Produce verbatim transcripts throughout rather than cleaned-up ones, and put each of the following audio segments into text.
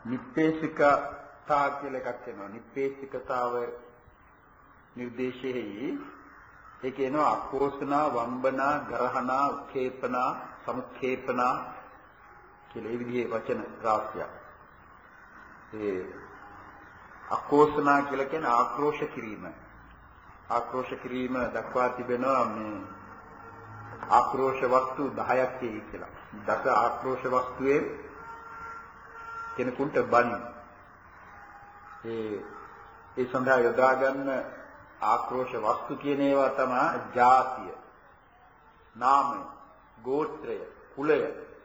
නිප්පේසිකතා කියලා එකක් වෙනවා. නිප්පේසිකතාව නිර්දේශෙහි ඒ කියනවා අකෝසනා, වම්බනා, ගරහනා, උක්කේපනා, සමුක්කේපනා කියලා ඒ විදිහේ වචන රාශියක්. ඒ අකෝසනා කියලා කියන්නේ ආක්‍රෝෂ කිරීම. ආක්‍රෝෂ කිරීම දක්වා තිබෙනවා මේ ආක්‍රෝෂ වස්තු දහයක් කියලා. දස ආක්‍රෝෂ වස්තුවේ කෙනෙකුට බණි. ඒ ඒ සඳහා යොදා ගන්න ආක්‍රෝෂ වස්තු කියන ඒවා තමයි ජාතිය, නාමය, ගෝත්‍රය, කුලය,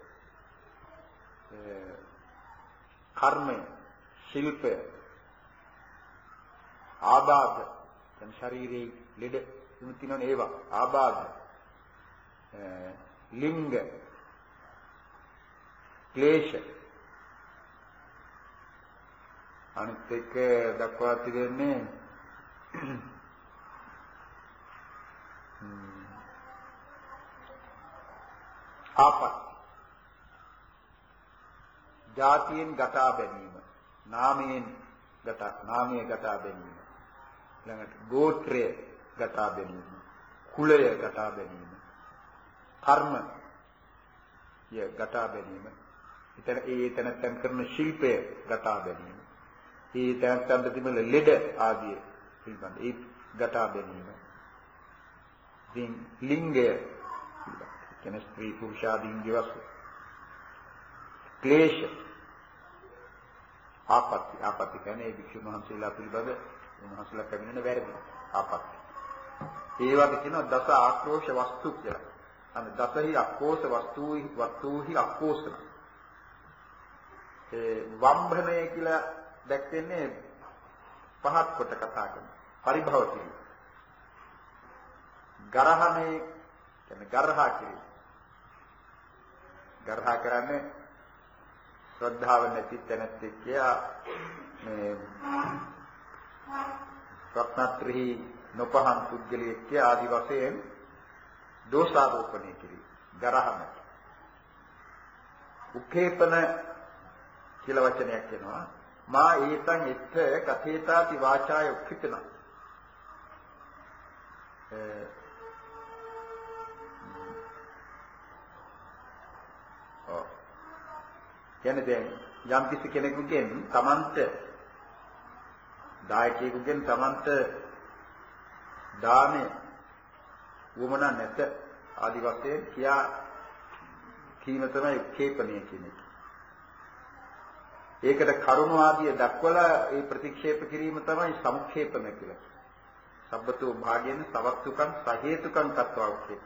කර්මය, ශිල්පය, ආබාධ, දැන් ශරීරයේ ලෙඩ තුන තියෙනවනේ ඒවා ආබාධ, ලිංග, ක්ලේශ, අනිත් එක දක්වා තිබෙන්නේ ආපත්, ජාතියෙන් ගටා බැලීම, නාමයෙන් ගටා නාමයේ ගටා බැලීම, ළඟට ගෝත්‍රය ගටා බැලීම, කුලය ගටා බැලීම, කර්ම ය ගටා බැලීම, ඊතර ඒ තැනත්තන් කරන ශිල්පය ගටා බැලීම, ඒ තැනත්තන් තිබෙන ලෙඩ ආදී පිළිබඳ ඒ ගටා බැලීම, ඉතින් ලිංගය කියන්නේ ස්ත්‍රී පුරුෂ ආදී වස්තු, ක්ලේශ, ආපත්‍ය ආපත්‍ය කියන්නේ ඒ වික්ෂුන් වහන්සේලා පිළිබඳ උන්වහන්සේලා පැමිණෙන වැරදි ආපත්‍ය. ඒවට කියනවා දස ආක්‍රෝෂ වස්තු කියලා. අන්න දසහි අක්කෝෂ වස්තුහි වස්තුහි අක්කෝෂන. ඒ වම්භනය කියලා දැක්වෙන්නේ පහත් කොට කතා කරන පරිභව කිරීම. ගරහණේ කියන්නේ ගරහා කිරීම. ගරහා කරන්නේ ශ්‍රද්ධාව නැති තැනත් එක්කියා මේ රත්නත්‍රි නොපහන් පුද්ගලයෙක් ආදි වශයෙන් දෝෂාරෝපණය කිරීම. ගරහණ. උක්කේපන කියලා වචනයක් එනවා. මා ඒතං එත්ත කථේතාති වාචාය උක්කිතන. ඔව්. කියන්නේ දැන් යම් කිසි කෙනෙකුගෙන් තමන්ට දායකයෙකුගෙන් තමන්ට දානේ වමනා නැත ආදි වශයෙන් කියා කීම තමයි උක්කේපණය කියන්නේ. ඒකට කරුණ ආදිය දක්වලා ඒ ප්‍රතික්ෂේප කිරීම තමයි සමුක්ඛේපන කියලා. සබ්බතෝ භාගයෙන් සවත්තුකං සහේතුකං තත්වා උක්කේප.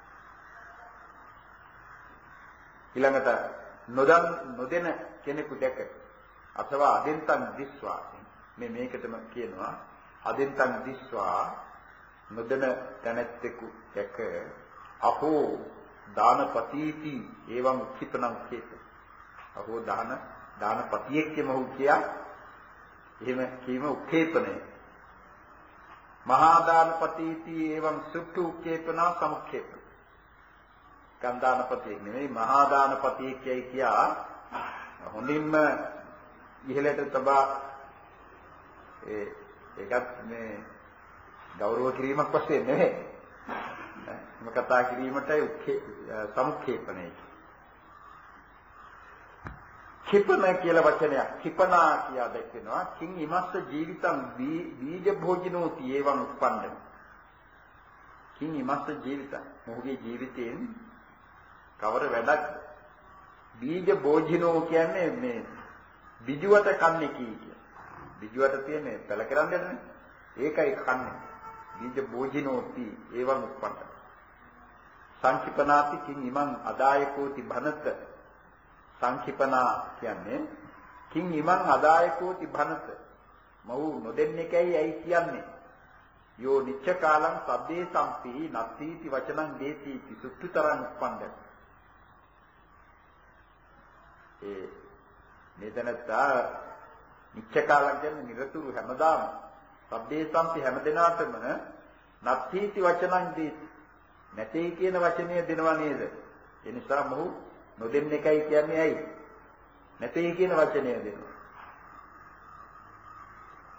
ඊළඟට නොදන් නොදෙන කෙනෙකු දැක අथवा අදෙන්තං දිස්වා මේ මේකටම කියනවා අදෙන්තං දිස්වා නොදෙන තැනැත්තෙකු දැක අහෝ දානපතීති එවං උක්ඛිපනං කේත. අහෝ දාන දානපතියෙක් කියමහු කියා එහෙම කීම උක්ඛේපනය. මහා දානපතීති එවං සුට්ඨු උක්ඛේපනා සමුක්ඛේපන. ගන්ධානපතියෙක් නෙමෙයි මහා දානපතියෙක් කියයි කියා හොඳින්ම ඉහළට තබා ඒ ඒකත් මේ ගෞරව කිරීමක් වශයෙන් නෙමෙයි. එහෙම කතා කිරීමටයි උක්ඛේ සමුක්ඛේපණය. කිපන කියලා වචනයක් කිපනා කියා දැක්වෙනවා. කිං ඉමස්ස ජීවිතං බීජ භෝජනෝති එවං උප්පන්නං. කිං ඉමස්ස ජීවිතං මොහුගේ ජීවිතයෙන් කවර වැඩක් බීජ භෝජනෝ කියන්නේ මේ බිජුවට කන්නේ කී කිය. බිජුවට තියෙන්නේ පැල කරන්නේ ඒකයි කන්නේ. බීජ භෝජනෝති එවං උප්පන්නං. සංකිපනාති කිං ඉමං අදායකෝති භනත. සංකිපනා කියන්නේ කිං ඉමං අදායකෝති භනත. මව් නොදෙන්නේකයි ඇයි කියන්නේ. යෝ නිච්ච කාලං සබ්බේ සම්පි නත්ථීති වචනං දේති සුත්තුතරං උප්පන්නං. ඒ මේතනත්තා නිච්ච කාලං කියන්නේ නිරතුරු හැමදාම සබ්බේ සම්පි හැමදෙනාටම නත්ථීති වචනං දේති. නැtei කියන වචනය දෙනවා නේද? ඒ නිසා මොහු නොදෙන්න එකයි කියන්නේ ඇයි? නැtei කියන වචනය දෙනවා.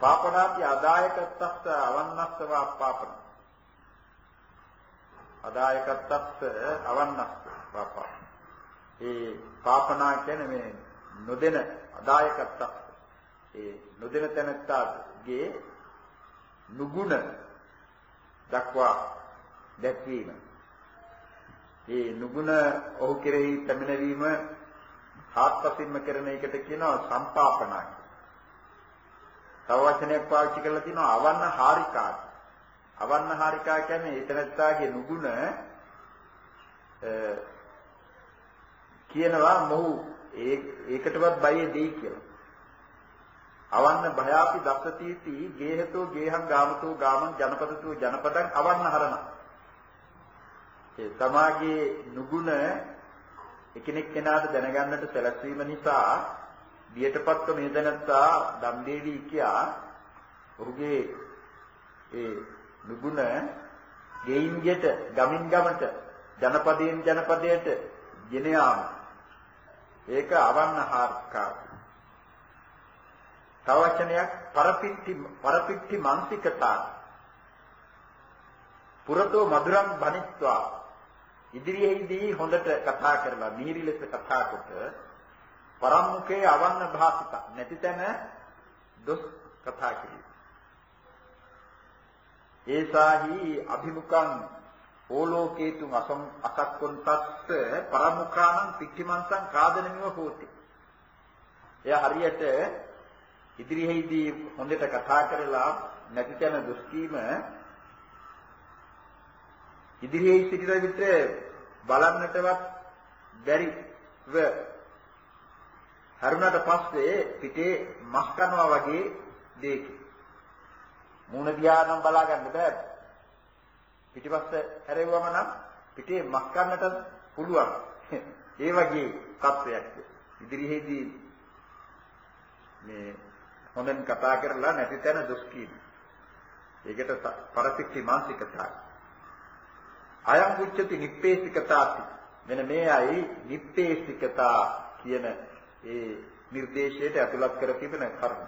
පාපනාති අදායකත්තස්ස අවන්නස්සවා පාපන. අදායකත්තස්ස අවන්නස්ස පාපන. ඒ පාපනා කියන්නේ මේ නොදෙන අදායකත්තස්ස. ඒ නොදෙන තැනත්තාගේ නුගුණ දක්වා දැක්වීම. ඒ නුගුණ ඔහු කෙරෙහි පැමිණවීම ආත්පසින්ම කරන එකට කියනවා සම්පාපනා. තව වචනයක් පාවිච්චි කරලා තිනවා අවන්න හාරිකා. අවන්න හාරිකා කියන්නේ එතනත්තාගේ නුගුණ කියනවා මොහු ඒ ඒකටවත් බයේ දෙයි කියලා. අවන්න භයාපි දස්සතිති ගේහතෝ ගේහං ගාමතෝ ගාමං ජනපදතෝ ජනපදං අවන්න හරණ. ඒ සමාගයේ නුගුණ එකිනෙක කෙනාට දැනගන්නට සැලැස්වීම නිසා බියටපත්ව මේ දැනත්තා දම් දෙවි කියා ඔහුගේ ඒ නුගුණ ගෙයින් ගෙට ගමින් ගමට ජනපදයෙන් ජනපදයට ගෙන යාම. ඒක අවන්න හාර්කා. තව වචනයක් පරපිට්ටි පරපිට්ටි මානසිකතා. පුරතෝ මధుරම් බණිත්වා ඉදිරියේදී හොඳට කතා කරලා මිහිරි ලෙස කතා කොට පරම්මුඛේ අවන්න භාසිත නැති තැන දොස් කතා කිරීම. ඒසාහි අභිමුඛං ඕලෝකේතු අසම් අසක්කොන්තස්ස පරම්මුඛානං පිට්ඨිමන්සං කාදනමිව හෝති. එය හරියට ඉදිරියේදී හොඳට කතා කරලා නැති තැන දොස් කීම ඉදිරියේ සිටින විට බලන්නටවත් බැරිව හරුණට පස්සේ පිටේ මස් කනවා වගේ දෙයක්. මූණ දිහා නම් බලා ගන්න බෑ. පිටිපස්ස හැරෙවම නම් පිටේ මස් කන්නට පුළුවන්. ඒ වගේ තත්වයක්. ඉදිරියේදී මේ හොඳින් කතා කරලා නැති තැන දොස් කීම. ඒකට පරපිට්ටි මානසිකතාව. අයං උච්චති නිප්පේසිකතාති. මෙන්න මේ අයි නිප්පේසිකතා කියන ඒ නිර්දේශයට ඇතුළත් කර තිබෙන කරුණ.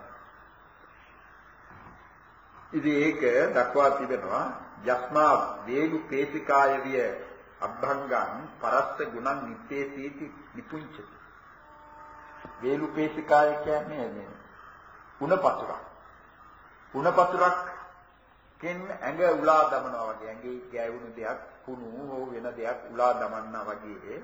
ඉතින් ඒක දක්වා තිබෙනවා යස්මා වේලු පේසිකාය විය අභංගං පරස්ස ගුණං නිප්පේසීති නිපුංචති. වේලු පේසිකාය කියන්නේ මේ උණපතුරක්. උණපතුරක් කෙන් ඇඟ උලා දමනවා වගේ ඇඟේ ගෑවුණු දෙයක් කුණු හෝ වෙන දෙයක් උලා දමන්නා වගේ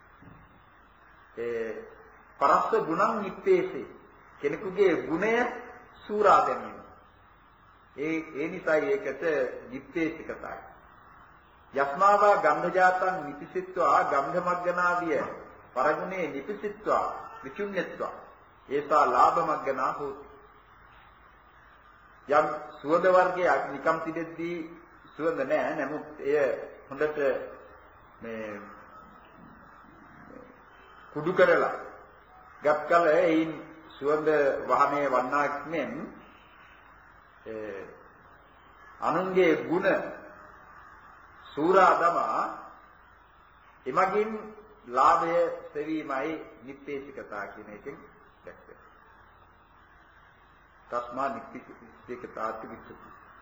ඒ පරස්ස ගුණං නිප්පේසේ කෙනෙකුගේ ගුණය සූරා ගැනීම. ඒ ඒ නිසායි ඒකට නිප්පේසිකතාවයි. යස්මාවා ගන්ධජාතං නිපිසිත්වා ගන්ධමග්ගනාදිය පරගුණේ නිපිසිත්වා විචුඤ්ඤත්වා ඒසා ලාභමග්ගනා හෝති. යම් සුවඳ වර්ගයක් නිකම් තිබෙද්දී සුවඳ නැහැ. නමුත් එය හොඳට මේ කුඩු කරලා ගත්කල එයින් සුවඳ වහනේ වන්නාක් මෙන් අනුන්ගේ ගුණ සූරා දමා එමගින් ලාභය සෙවීමයි නිප්පේසිකතා කියන එකෙන් දැක්වෙන්නේ. තස්මා නිප්පේසිකතාති විච්ඡති.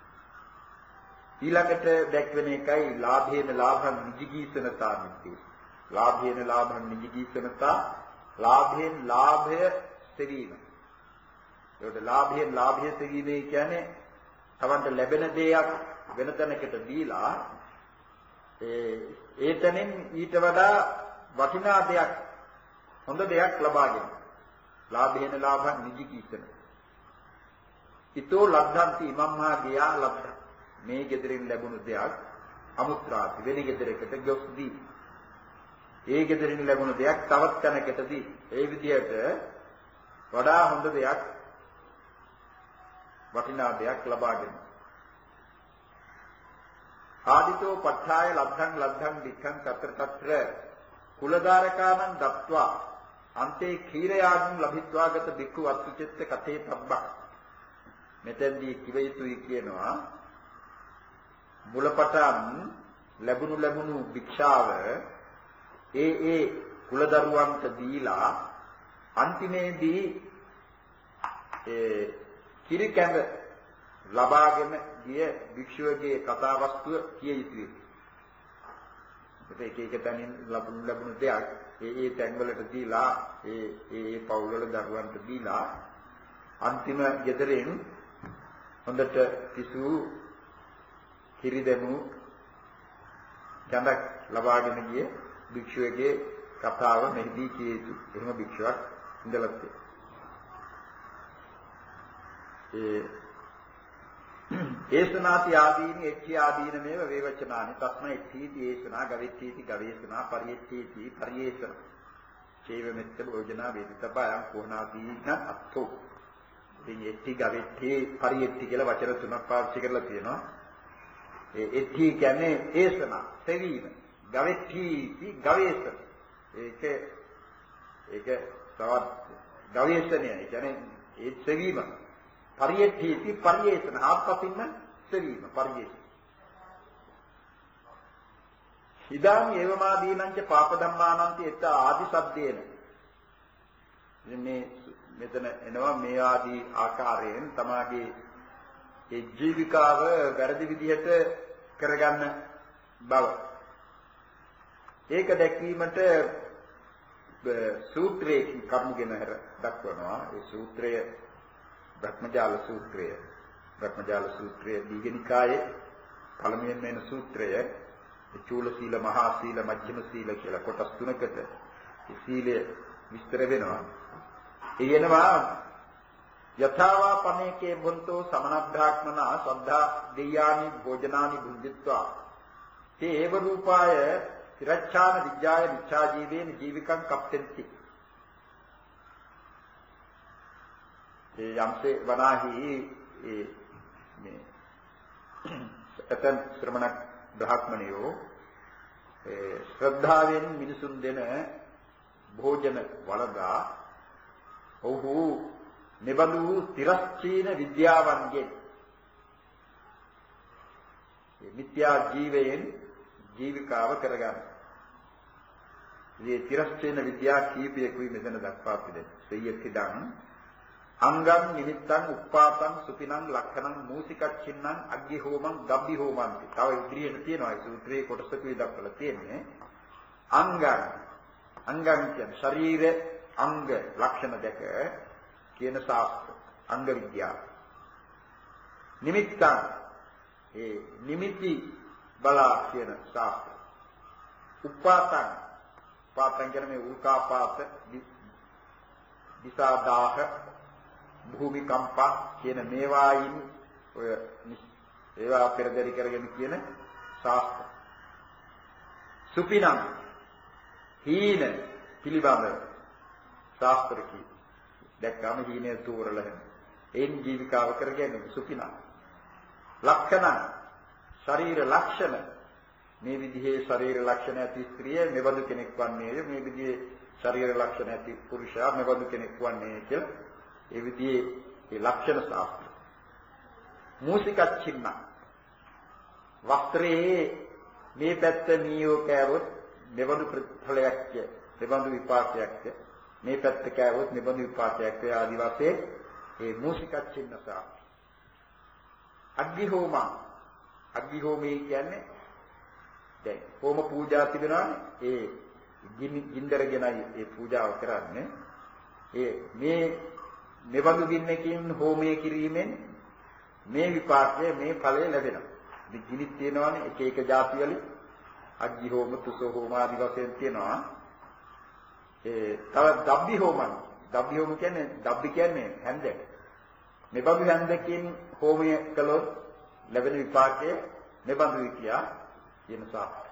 ඊළඟට දැක්වෙන එකයි ලාභේන ලාභං නිජීසනතා නිප්පේස. ලාභේන ලාභං නිජීසනතා ලාභයෙන් ලාභය සෙවීම. ඒකට ලාභයෙන් ලාභය සෙවීමේ කියන්නේ තවන්ට ලැබෙන දෙයක් වෙන තැනකට දීලා ඒ ඒතනින් ඊට වඩා වටිනා දෙයක් හොඳ දෙයක් ලබාගෙන ලාභේන ලාභං නිජීසන. ඊතෝ ලබ්ධන්ති ඉමම්මා ගියා ලබ්ධ. මේ gederin ලැබුණු දෙයක් අමුත්‍රාති වෙන gederකට ගොස් දී. ඒ gederin ලැබුණු දෙයක් තවත් තැනකටදී ඒ විදිහට වඩා හොඳ දෙයක් වටිනා දෙයක් ලබාගෙන ආදිතෝ පඨාය ලබ්ධං ලබ්ධං දික්ඛං తත්‍ර తත්‍ර කුලදාරකානං දත්වා අන්තේ ඛීරයාග්ං ලබිත්වාගත බික්ඛු වත්තුචිත්ත කතේ තබ්බක්. මෙතෙන්දී කිව යුතුයි කියනවා මුලපටන් ලැබුණු ලැබුණු භික්ෂාව ඒ ඒ කුලදරුවන්ට දීලා අන්තිමේදී ඒ කිරි කැඳ ලබාගෙන ගිය භික්ෂුවගේ කතා වස්තුව කිය යුතුයි. ඒක එක එක තැනින් ලැබුණු ලැබුණු දෙයක් ඒ ඒ තැන්වලට දීලා ඒ ඒ පවුල්වල දරුවන්ට දීලා අන්තිම ගෙදරින් හොඳට කිසු කිරි දෙමු කැඳක් ලබාගෙන ගිය භික්ෂුවගේ කතාව මෙහිදී කිය යුතු. එහෙම භික්ෂුවක් ඉඳලා තියෙනවා. ඒ ඒසනාති ආදීනි එච්චි ආදීන මේව වේවචනානි තස්මයි තීති ඒසනා ගවෙච්චීති ගවේෂනා පරියච්චීති පරියේෂණ චේව මෙත්ත භෝජනා වේදිතපයං කෝණාදීන අත්තෝ. ඉතින් එච්චි ගවෙච්චී පරියච්චි කියලා වචන තුනක් පාවිච්චි කරලා තියෙනවා. ඒ එච්චි කියන්නේ ඒසනා සෙවීම, ගවෙච්චීති ගවේෂණ. ඒක ඒක තවත් ගවේෂණය. ඒ කියන්නේ ඒ සෙවීම පරියේඨීති පරියේෂණ ආත්පතින්ම සෙවීම පරියේෂණ. ඉදාම ඒවමාදීනංච පාප ධම්මානන්ති එත ආදි සබ්දේන. මේ මෙතන එනවා මේ ආදී ආකාරයෙන් තමාගේ ඒ ජීවිකාව වැරදි විදිහට කරගන්න බව. ඒක දැක්වීමට සූත්‍රයේ කර්මගෙන හර දක්වනවා. ඒ සූත්‍රය බ්‍රහ්මජාල සූත්‍රය. බ්‍රහ්මජාල සූත්‍රය දීඝනිකායේ පළමුවෙන් වෙන සූත්‍රය. චූල සීල, මහා සීල, මජ්ක්‍ධිම සීල කියලා කොටස් තුනකට මේ සීලය විස්තර වෙනවා. එයනවා යථාවා පනේකේ බුන්තෝ සමනබ්‍රාහ්මනා සද්ධා දෙයානි භෝජනානි බුද්ධිත්වා තේ ඒව රූපාය තිරච්ඡාන විජ්ජාය විච්ඡා ජීවේන ජීවිකං කප්පෙන්ති. ඒ යම්සේ වනාහි ඒ මේ එතන ශ්‍රමණ බ්‍රාහ්මණයෝ ඒ ශ්‍රද්ධාවෙන් මිනිසුන් දෙන භෝජන වළඳා ඔහු නිබඳු තිරස්චීන විද්‍යාවන්ගෙන් මේ මිත්‍යා ජීවයෙන් ජීවිකාව කරගන්න. මේ තිරස්චීන විද්‍යා කීපයකුයි මෙතන දක්වා තිබෙන්නේ. සෙය්‍යතිදං අංගම් නිමිත්තං උප්පාතං සුපිනං ලක්ඛණං මූසිකච්චින්නං අග්ගි හෝමං ගබ්බි හෝමන්ති. තව ඉදිරියට තියෙනවා ඒ සූත්‍රයේ කොටසකුයි දක්වලා තියෙන්නේ. අංගම් අංගම් කියන්නේ ශරීර අංග ලක්ෂණ දෙක කියන ශාස්ත්‍ර අංග විද්‍යාව. නිමිත්තං ඒ නිමිති බලා කියන ශාස්ත්‍ර. උප්පාතං පාතං කියන්නේ මේ උල්කාපාත දිසාදාහ භූමිකම්පා කියන මේවායින් ඔය ඒවා පෙරදරි කරගෙන කියන ශාස්ත්‍ර. සුපිනම් හීන පිළිබඳ ශාස්ත්‍ර කී. දැක්කම හීනේ තෝරලා හැම. ඒන් ජීවිකාව කරගෙන සුපිනම්. ලක්ෂණ ශරීර ලක්ෂණ මේ විදිහේ ශරීර ලක්ෂණ ඇති ස්ත්‍රිය මෙබඳු කෙනෙක් වන්නේය. මේ විදිහේ ශරීර ලක්ෂණ ඇති පුරුෂයා මෙබඳු කෙනෙක් වන්නේ කියලා ඒ විදිහේ ඒ ලක්ෂණ ශාස්ත්‍ර. මූසිකච්චින්න වස්ත්‍රයේ මේ පැත්ත නියෝ කෑවොත් මෙබඳු ප්‍රතිඵලයක් මෙබඳු විපාකයක් මේ පැත්ත කෑවොත් මෙබඳු විපාකයක් ආදි වශයෙන් ඒ මූසිකච්චින්න ශාස්ත්‍ර. අග්ගි හෝම අග්ගි හෝමී කියන්නේ දැන් හෝම පූජා තිබෙනවානේ. ඒ ගින්දරගෙනයි ඒ පූජාව කරන්නේ. ඒ මේ මෙබඳු ගින්නකින් හෝමය කිරීමෙන් මේ විපාකය මේ ඵලය ලැබෙනවා. ඉතින් ගිනිත් තියෙනවානේ එක එක જાති වල අග්ගි හෝම, තුසෝ හෝම ආදි වශයෙන් තියෙනවා. ඒ තව දබ්බි හෝමන්. දබ්බි හෝම කියන්නේ දබ්බි කියන්නේ හැන්ද. මෙබඳු හැන්දකින් හෝමය කළොත් ලැබෙන විපාකය මෙබඳුයි කියා කියන ශාස්ත්‍රය.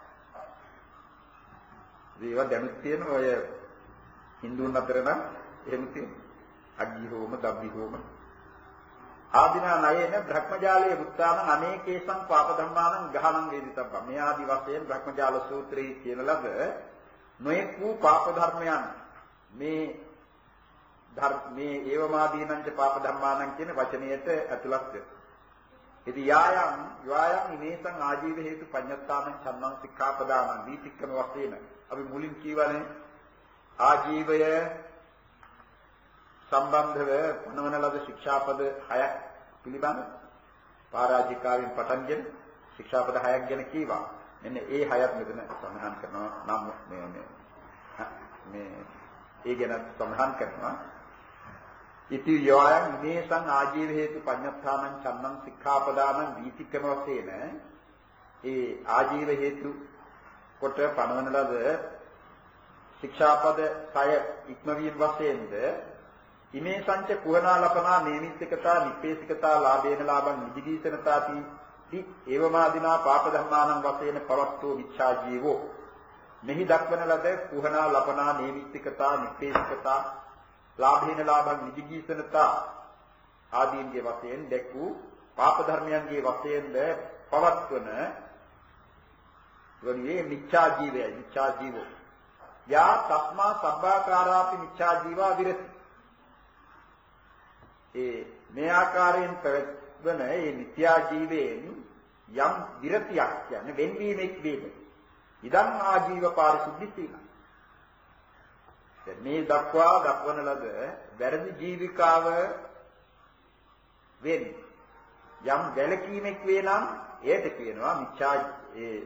ඒවා දැනුත් තියෙන ඔය හින්දුන් අතර නම් එහෙම තියෙනවා. අග්ගි හෝම, දබ්බි හෝම ආදිනා නයේන බ්‍රහ්මජාලයේ උත්තාන අනේකේසං පාප ධම්මානං ගහනං වේදිතබ්බ. මේ ආදි වශයෙන් බ්‍රහ්මජාල සූත්‍රයේ කියන ලද නොයෙක් වූ පාප ධර්මයන් මේ ධර්මයේ ඒවමාදීනංච පාප ධම්මානං කියන වචනයට ඇතුළත් වෙනවා. ඉතින් යායම් යායම් ඉමේසං ආජීව හේතු පඤ්ඤත්තානං සම්මං සික්ඛාපදානං දීතික්කම වශයෙන් අපි මුලින් කියවනේ ආජීවය සම්බන්ධව පනවන ලද ශික්ෂාපද හයක් පිළිබඳ පරාජිකාවෙන් පටන්ගෙන ශික්ෂාපද හයක් ගැන කීවා. මෙන්න ඒ හයත් මෙතන සඳහන් කරනවා නම් මේ මේ මේ ඒ ගැන සඳහන් කරනවා. ඉති යෝයන් මේසං ආජීව හේතු පඤ්ඤත්තානං චන්නං සික්ඛාපදානං වීතික්‍රම වශයෙන් ඒ ආජීව හේතු කොට පනවන ලද ශික්ෂාපද සය ඉක්මවීම වශයෙන්ද ඉමේ සංච කුහනා ලපනා නේමිත්තිකතා නිප්පේසිකතා ලාභේන ලාභං නිදිගීසනතාති ති ඒවමාදිනා පාප ධර්මානං වශයෙන් පවත්තෝ විච්ඡා ජීවෝ මෙහි දක්වන ලද කුහනා ලපනා නේමිත්තිකතා නිප්පේසිකතා ලාභේන ලාභං නිදිගීසනතා ආදීන්ගේ වශයෙන් දැක් වූ පාප ධර්මයන්ගේ වශයෙන්ද පවත්වන වගේ මිච්ඡා ජීවය මිච්ඡා ජීවෝ යා තස්මා සබ්බාකාරාපි මිච්ඡා ජීවා විරති ඒ මේ ආකාරයෙන් පැවැත්වන මේ මිත්‍යා ජීවයෙන් යම් විරතියක් කියන්නේ වෙන්වීමක් වේද ඉදන් ආජීව පාරිශුද්ධි සීල මේ දක්වා දක්වන ලද වැරදි ජීවිකාව වෙන් යම් වැළකීමක් වේ නම් ඒට කියනවා මිච්ඡා ඒ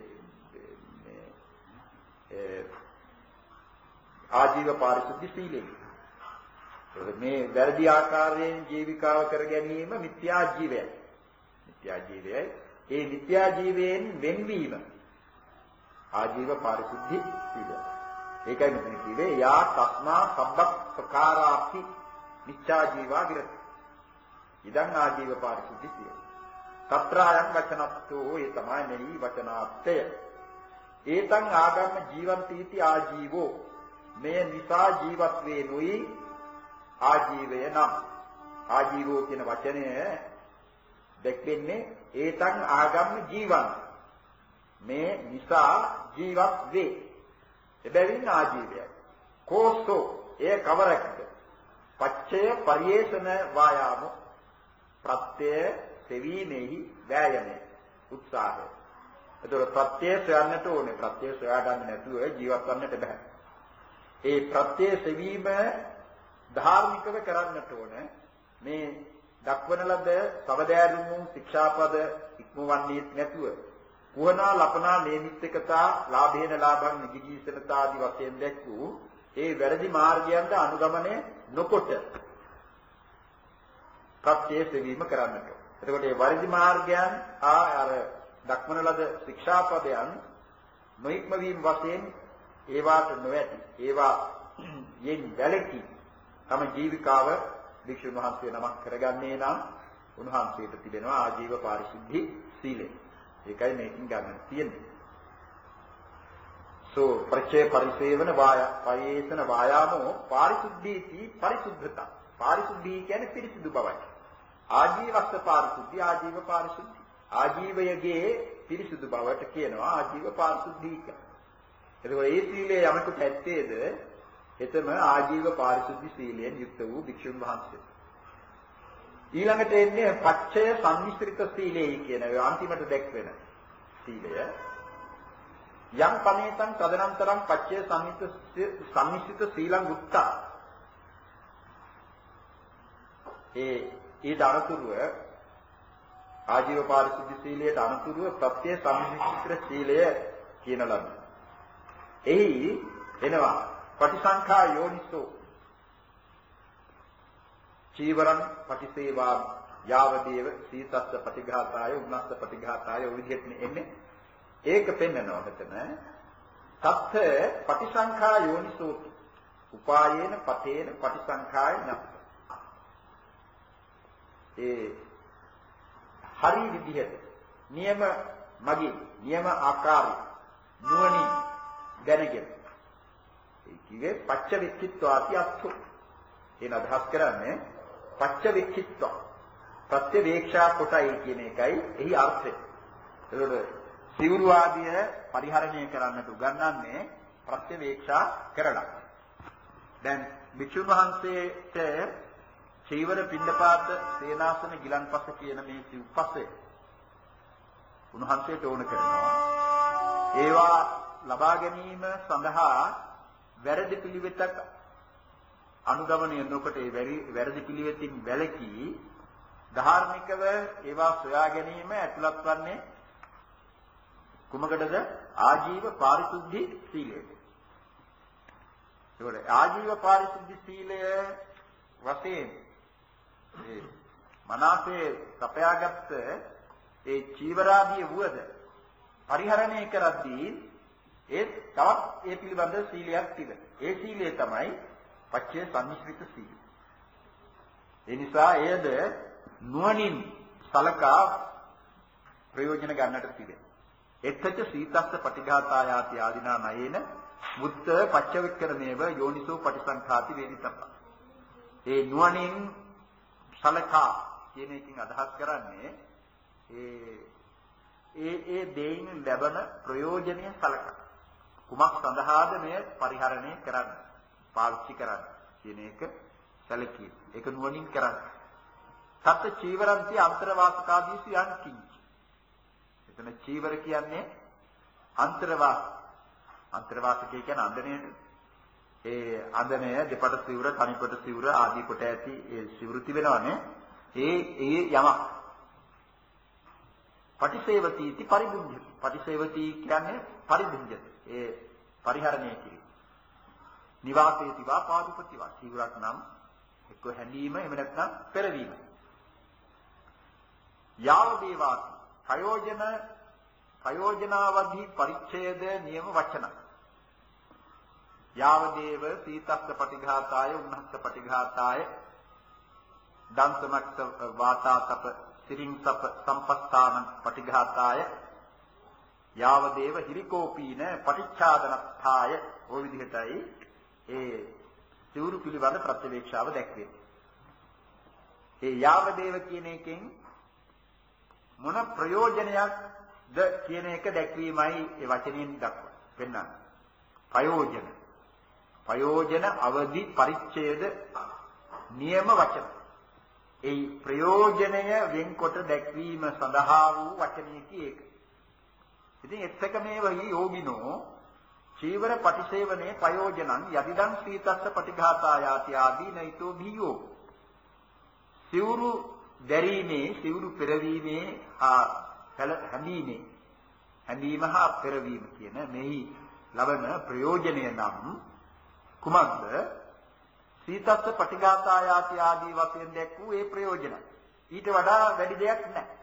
ආජීව පාරිශුද්ධි සීලය. මේ වැරදි ආකාරයෙන් ජීවිකාව කර ගැනීම මිත්‍යා ජීවයයි. මිත්‍යා ජීවයයි. ඒ මිත්‍යා ජීවයෙන් වෙන්වීම ආජීව පාරිශුද්ධි සීලය. ඒකයි මෙතන කිව්වේ යා තස්මා සබ්බක්ඛාරාපි මිච්ඡා ජීවා විරති. ඉදන් ආජීව පාරිශුද්ධි සීලය. తත්‍රායන් වචනත්තෝ ඒ තමයි මෙහි වචනාර්ථය. ඒතං ආගම්ම ජීවන්තීති ආජීවෝ මේ නිසා ජීවත් වේනුයි ආජීවය නම් ආජීවෝ කියන වචනය දැක්වෙන්නේ ඒතං ආගම්ම ජීවං මේ නිසා ජීවත් වේ එබැවින් ආජීවයයි කෝසෝ එය කවරක්ද පච්චය පරියේෂණ වායාම ප්‍රත්‍ය සෙවීමේහි වෑයමේ උත්සාහය. ඒතර ප්‍රත්‍ය සොයන්නට ඕනේ. ප්‍රත්‍ය සොයා ගන්න නැතුව ජීවත් වන්නට බෑ. ඒ ප්‍රත්‍ය සෙවීම ධාර්මිකව කරන්නට ඕනේ. මේ දක්වන ලද සවදෑරුම් ශික්ෂාපද ඉක්මවන්නේ නැතුව කුහනා ලපනා නේමිත්තිකතා ලාභේන ලාභං නිදිගීසනතා ආදී වශයෙන් දැක්වූ ඒ වැරදි මාර්ගයන්ට අනුගමනය නොකොට ප්‍රත්‍ය සෙවීම කරන්නට. එතකොට මේ වැරදි මාර්ගයන් ආ අර දක්වන ලද ශික්ෂාපදයන් නොඉක්ම වීම වශයෙන් ඒවාට නොවැටි ඒවා යෙන් වැළකී තම ජීවිකාව වික්ෂුන් වහන්සේ නමක් කරගන්නේ නම් උන්වහන්සේට තිබෙනවා ආජීව පාරිශුද්ධි සීලය. ඒකයි මේකින් ගන්න තියෙන්නේ. සෝ පරිචේ පරිසේවන වාය පයේසන වායාමෝ පාරිශුද්ධීති පරිසුද්ධතා. පාරිශුද්ධී කියන්නේ පිරිසිදු බවයි. ආජීවස්ස පාරිශුද්ධි ආජීව පාරිශුද්ධි. ආජීවයගේ පිරිසිදු බවට කියනවා ආජීව පාරිශුද්ධී කියලා. එතකොට මේ සීලය යමකට ඇත්තේද එතම ආජීව පාරිශුද්ධි සීලයෙන් යුක්ත වූ භික්ෂුන් වහන්සේ. ඊළඟට එන්නේ පච්චය සම්මිශ්‍රිත සීලයයි කියන ඒ අන්තිමට දැක්වෙන සීලය. යම් පනේතං තදනන්තරං පච්චය සම්මිශ්‍රිත සම්මිශ්‍රිත සීලං උත්තා. ඒ ඊට අනුතුරුව ආජීව පාරිශුද්ධ සීලයට අනුතුරුව ප්‍රත්‍ය සම්මිශ්‍රිත සීලය කියන ලබන. එහි එනවා පටිසංඛා යෝනිසෝ චීවරං පටිසේවා යාවදේව සීතස්ස පටිඝාතාය උන්නස්ස පටිඝාතාය ඔය විදිහට එන්නේ. ඒක පෙන්නනවා මෙතන. තත්ථ පටිසංඛා යෝනිසෝ උපායේන පතේන පටිසංඛාය නප්ප. ඒ හරි විදිහට නියම මගින් නියම ආකාරය නුවණින් දැනගෙන ඒ කිව්වේ පච්ච වික්ඛිත්වාති අත්ථු. එන අදහස් කරන්නේ පච්ච වික්ඛිත්වා ප්‍රත්‍යවේක්ෂා කොටයි කියන එකයි එහි අර්ථය. ඒකෝට සිවුරු ආදිය පරිහරණය කරන්නට උගන්වන්නේ ප්‍රත්‍යවේක්ෂා කරලා. දැන් භික්ෂුන් වහන්සේට චීවර පිණ්ඩපාත සේනාසන ගිලන්පස කියන මේ සිව්පස්සේ උන්වහන්සේට ඕන කරනවා. ඒවා ලබා ගැනීම සඳහා වැරදි පිළිවෙතක් අනුගමනය නොකොට ඒ වැරදි පිළිවෙතින් වැළකී ධාර්මිකව ඒවා සොයා ගැනීම ඇතුළත් වන්නේ කුමකටද? ආජීව පාරිශුද්ධි සීලයට. ඒකට ආජීව පාරිශුද්ධි සීලය වශයෙන් ඒ මනසේ සපයාගත්ත ඒ චීවරාදී වුවද පරිහරණය කරද්දී ඒ තවත් ඒ පිළිබඳ සීලයක් තිබෙනවා. ඒ සීලය තමයි පච්චේ සම්මිශ්‍රිත සීලය. ඒ නිසා එයද නුවණින් සලකා ප්‍රයෝජන ගන්නට තිබෙනවා. එත්තච සීතස්ස පටිඝාතායාති ආදිනා නයේන මුත්ත පච්චවික්කරණේව යෝනිසෝ පටිසංඛාති වේදිතප්ප. ඒ නුවණින් සලකා කියන එකකින් අදහස් කරන්නේ ඒ ඒ ඒ දෙයින් ලැබෙන ප්‍රයෝජනීය සලකා. කුමක් සඳහාද මේ පරිහරණය කරන්නේ? පාවිච්චි කරන්නේ කියන එක සැලකී. ඒක නුවණින් කරන්නේ. සත්‍ය චීවරන්ති අන්තරවාසකාදීසු යන් කිංච. එතන චීවර කියන්නේ අන්තරවාස. අන්තරවාසකේ කියන්නේ අන්දනේද? ඒ අන්දනය දෙපට සිවුර, තනිපට සිවුර ආදී කොට ඇති ඒ සිවුරු තිබෙනවනේ. ඒ ඒ යමක්. පටිසේවති इति පරිබුද්ධති. පටිසේවති කියන්නේ පරිබුද්ධති. ඒ පරිහරණය කිරීම. නිවාසේති වා පාදුපති වා. සිවුරක් නම් එක්ක හැඳීම එහෙම නැත්නම් පෙරවීම. යාව දේවාති ප්‍රයෝජන ප්‍රයෝජනාවදී පරිච්ඡේද නියම වචන. යාව දේව සීතස්ස පටිඝාතාය උන්නස්ස පටිඝාතාය දන්තමක්ස වාතාතප සිරින්සප සම්පස්ථාන පටිඝාතාය යාව දේව හිරිකෝපීන පටිච්ඡාදනත්ථාය ඔය විදිහටයි ඒ සිවුරු පිළිබඳ ප්‍රත්‍යවේක්ෂාව දැක්වෙන්නේ. ඒ යාව දේව කියන එකෙන් මොන ප්‍රයෝජනයක්ද කියන එක දැක්වීමයි ඒ වචනයෙන් දක්වන්නේ. පෙන්නන්නේ. ප්‍රයෝජන. ප්‍රයෝජන අවදි පරිච්ඡේද නියම වචන. ඒ ප්‍රයෝජනය වෙන්කොට දැක්වීම සඳහා වූ වචනයකි ඒක. ඉතින් එත්තක මේ වහි යෝගිනෝ චීවර පටිසේවනේ ප්‍රයෝජනං යදිදං සීතස්ස පටිඝාතායාති ආදී නයිතෝ භීයෝ. සිවුරු දැරීමේ සිවුරු පෙරවීමේ හා හැඳීමේ හැඳීම හා පෙරවීම කියන මෙහි ලබන ප්‍රයෝජනය නම් කුමක්ද? සීතස්ස පටිඝාතායාති ආදී වශයෙන් දැක්වූ ඒ ප්‍රයෝජන. ඊට වඩා වැඩි දෙයක් නැහැ.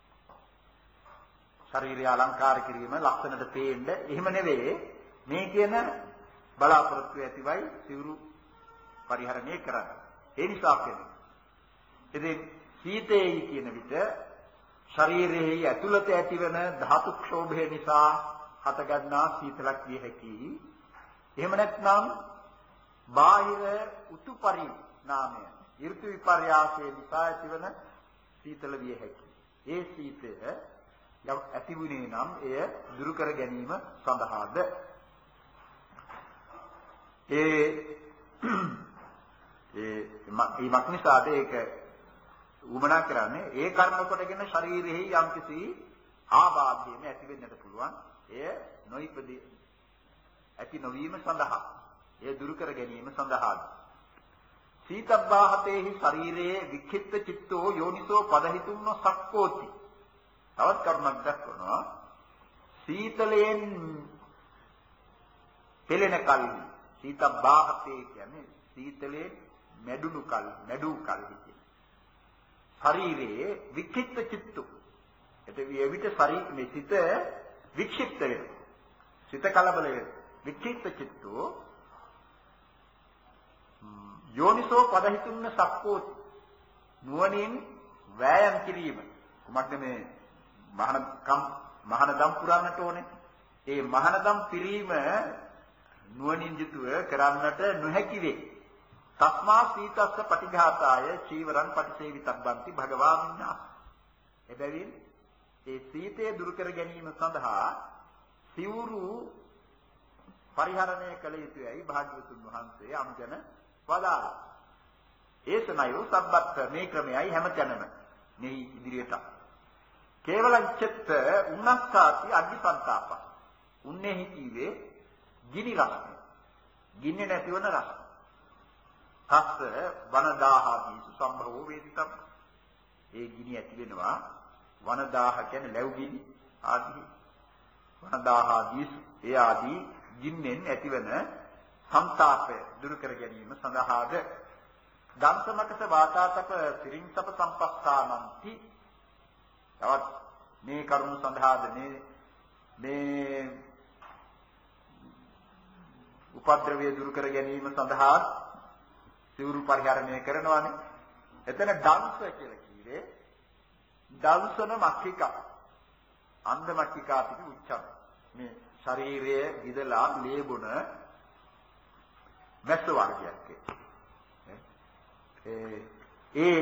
ශරීරය අලංකාර කිරීම, ලක්ෂණට පේන්න එහෙම නෙවෙයි. මේ කියන බලාපොරොත්තු ඇතිවයි සිවුරු පරිහරණය කරන්නේ. ඒ නිසා කියන්නේ. ඉතින් සීතේයි කියන විට ශරීරයේ ඇතුළත ඇතිවන ධාතු ක්ෂෝභය නිසා හටගන්නා සීතලක් විය හැකියි. එහෙම නැත්නම් බාහිර උතු පරිණාමය ඍතු විපර්යාසයේ නිසා ඇතිවන සීතල විය හැකියි. ඒ සීතය ඇති වුණේ නම් එය දුරු කර ගැනීම සඳහාද ඒ ඒ මක් නිසාද ඒක උමනා කරන්නේ ඒ කර්ම කොටගෙන ශරීරෙහි යම්කිසි ආබාධයක් ඇති වෙන්නට පුළුවන්. එය නොයිපදී ඇති නොවීම සඳහා එය දුරු කර ගැනීම සඳහාද සීතබ්බාහතේහි ශරීරයේ වික්ඛිප්ත චිත්තෝ යෝනිසෝ පදහිතුම්න සක්කෝති. තවත් කරුණක් දක්වනවා. සීතලයෙන් පෙළෙන කල්හි සීතබ්බාහතේ කියන්නේ සීතලේ මැඩුණු කල් මැඩු කල්හි කියන ශරීරයේ වික්ඛිප්ත චිත්තෝ. එතෙවිය විට ශරීරයේ සිත වික්ෂිප්ත වෙනවා. සිත කලබල වෙනවා. වික්ඛිප්ත චිත්තෝ යෝනිසෝ පදහිතුම්න සක්කෝති. නුවණින් වෑයම් කිරීම. කුමක්ද මේ මහානකම් මහානදම් පුරන්නට ඕනේ. ඒ මහානදම් පිරීම නුවණින් යුතුව කරන්නට නොහැකි වේ. තස්මා සීතස්ස පටිඝාතාය චීවරං පටිසේවිතබ්බන්ති භගවා මින්නා. එබැවින් ඒ සීතය දුරු කර ගැනීම සඳහා සිවුරු පරිහරණය කළ යුතුයි භාග්‍යවතුන් වහන්සේ අනුජන වදාළා. ඒසනයෝ සබ්බත් මේ ක්‍රමයයි හැමතැනම මේ ඉදිරියට. කේවලං චිත්ත උන්නස්සාති අග්නිසන්තාප. උන්නේහි කීවේ ගිනි රස්නේ. ගින්නේ නැතිවන රස්නේ. තස්ස වනදාහදීසු සම්භවෝ වේදිතම්. ඒ ගිනි ඇති වෙනවා වනදාහ කියන්නේ ලැබු ගිනි ආදී. වනදාහදීසු ඒ ආදී ගින්නෙන් ඇතිවන සංතාපය දුරු කර ගැනීම සඳහාද දන්සමකස වාතාතප සිරින්සප සම්පස්සානන්ති. තවත් මේ කරුණු සඳහාද මේ මේ උපද්‍රවය දුරු කර ගැනීම සඳහා සිවුරු පරිහරණය කරනවානේ. එතන දංශ කියලා කිව්වේ දංශන මක්ඛිකා. අන්ධ මක්ඛිකා පිටු උච්චම්. මේ ශරීරයේ විදලා ලේබුණ මැස්ස වර්ගයක් ඒ ඒ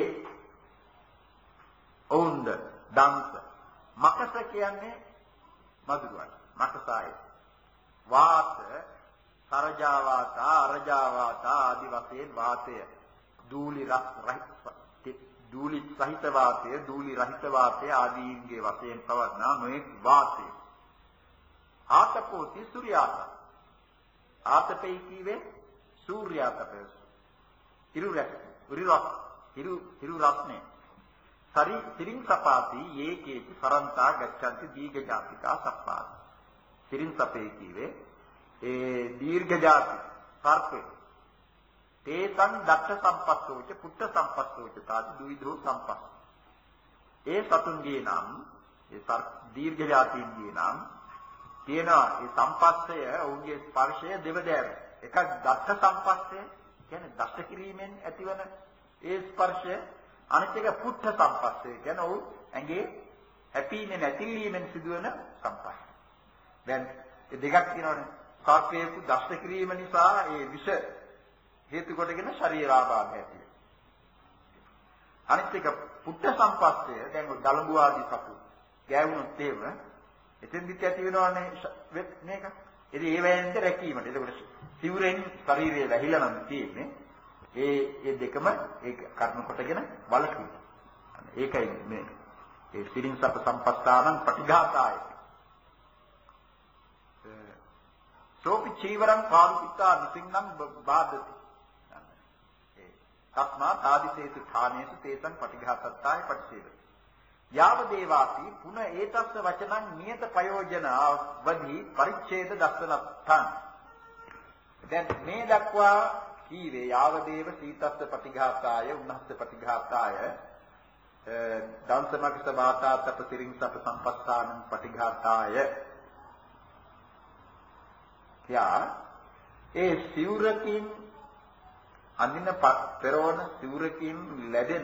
ඔවුන්ද දංශ. මකස කියන්නේ මధుරයි. මකසයි. වාත සරජා වාත අරජා වාත ආදි වශයෙන් වාතය දූලි රහිත දූලි සහිත වාතය දූලි රහිත වාතය ආදීන්ගේ වශයෙන් පවත්නා නොඑක් වාතය. ආතපෝති සූර්යාත. ආතපේ කීවේ සූර්යාතපය. ඉරු රැස් ඉරු රස් ඉරු ඉරු රස්නේ. සරි සිරින් සපාති යේකේති පරන්තා ගච්ඡanti දීඝ ජාතිකා සප්පාති. සිරින් සපේ කීවේ ඒ දීර්ඝ ජාති සර්පේ තේසං දක්ෂ සම්පස්සෝච පුට්ඨ සම්පස්සෝච තාදි දුවිධෝ සම්පස්ස. ඒ සතුන්ගේ නම් ඒ සර් දීර්ඝ ජාතීන්ගේ නම් තියෙනවා ඒ සම්පස්සය ඔවුන්ගේ ස්පර්ශය දෙවදෑර. එකක් දක්ෂ සම්පස්සය කියන්නේ දෂ්ට කිරීමෙන් ඇතිවන ඒ ස්පර්ශය. අනිත් එක පුට්ඨ සම්පස්සය කියන්නේ ඔව් ඇඟේ හැපීමේ නැතිවීමෙන් සිදුවන සම්පස්ස. දැන් ඒ දෙකක් තියෙනවානේ. සර්පයෙකු දෂ්ට කිරීම නිසා ඒ විෂ හේතු කොටගෙන ශරීරාබාධ ඇති වෙනවා. අනිත් එක පුට්ඨ සම්පස්සය දැන් දලඹු ආදී සතු ගෑවුනොත් එහෙම එතෙන්දිත් ඇති වෙනවනේ මේක. ඉතින් ඒ වෙන්ද රැකීමට. එතකොට සිවුරෙන් ශරීරය වැහිලා නම් තියෙන්නේ. ඒ ඒ දෙකම ඒක කර්ම කොටගෙන වලකින. ඒකයි මේ ඒ සිරින් සප සම්පස්ථානං පටිඝාතාය. සෝපි චීවරං පාරුපිතා නිසින්නම් බාධති. ඒ තස්මා ආදිසේතු ථානේසු තේසං පටිඝාතත්තාය පටිසේවති. යාව දේවාති පුන ඒතස්ස වචනං නියත ප්‍රයෝජන අවදි පරිච්ඡේද දස්සනත්තං. දැන් මේ දක්වා කීවේ යාව දේව සීතස්ස පටිඝාතාය උන්නස්ස පටිඝාතාය දන්සමකස වාතා තප සිරින් සප සම්පස්සානං පටිඝාතාය. යා ඒ සිවුරකින් අඳින පෙරවන සිවුරකින් ලැබෙන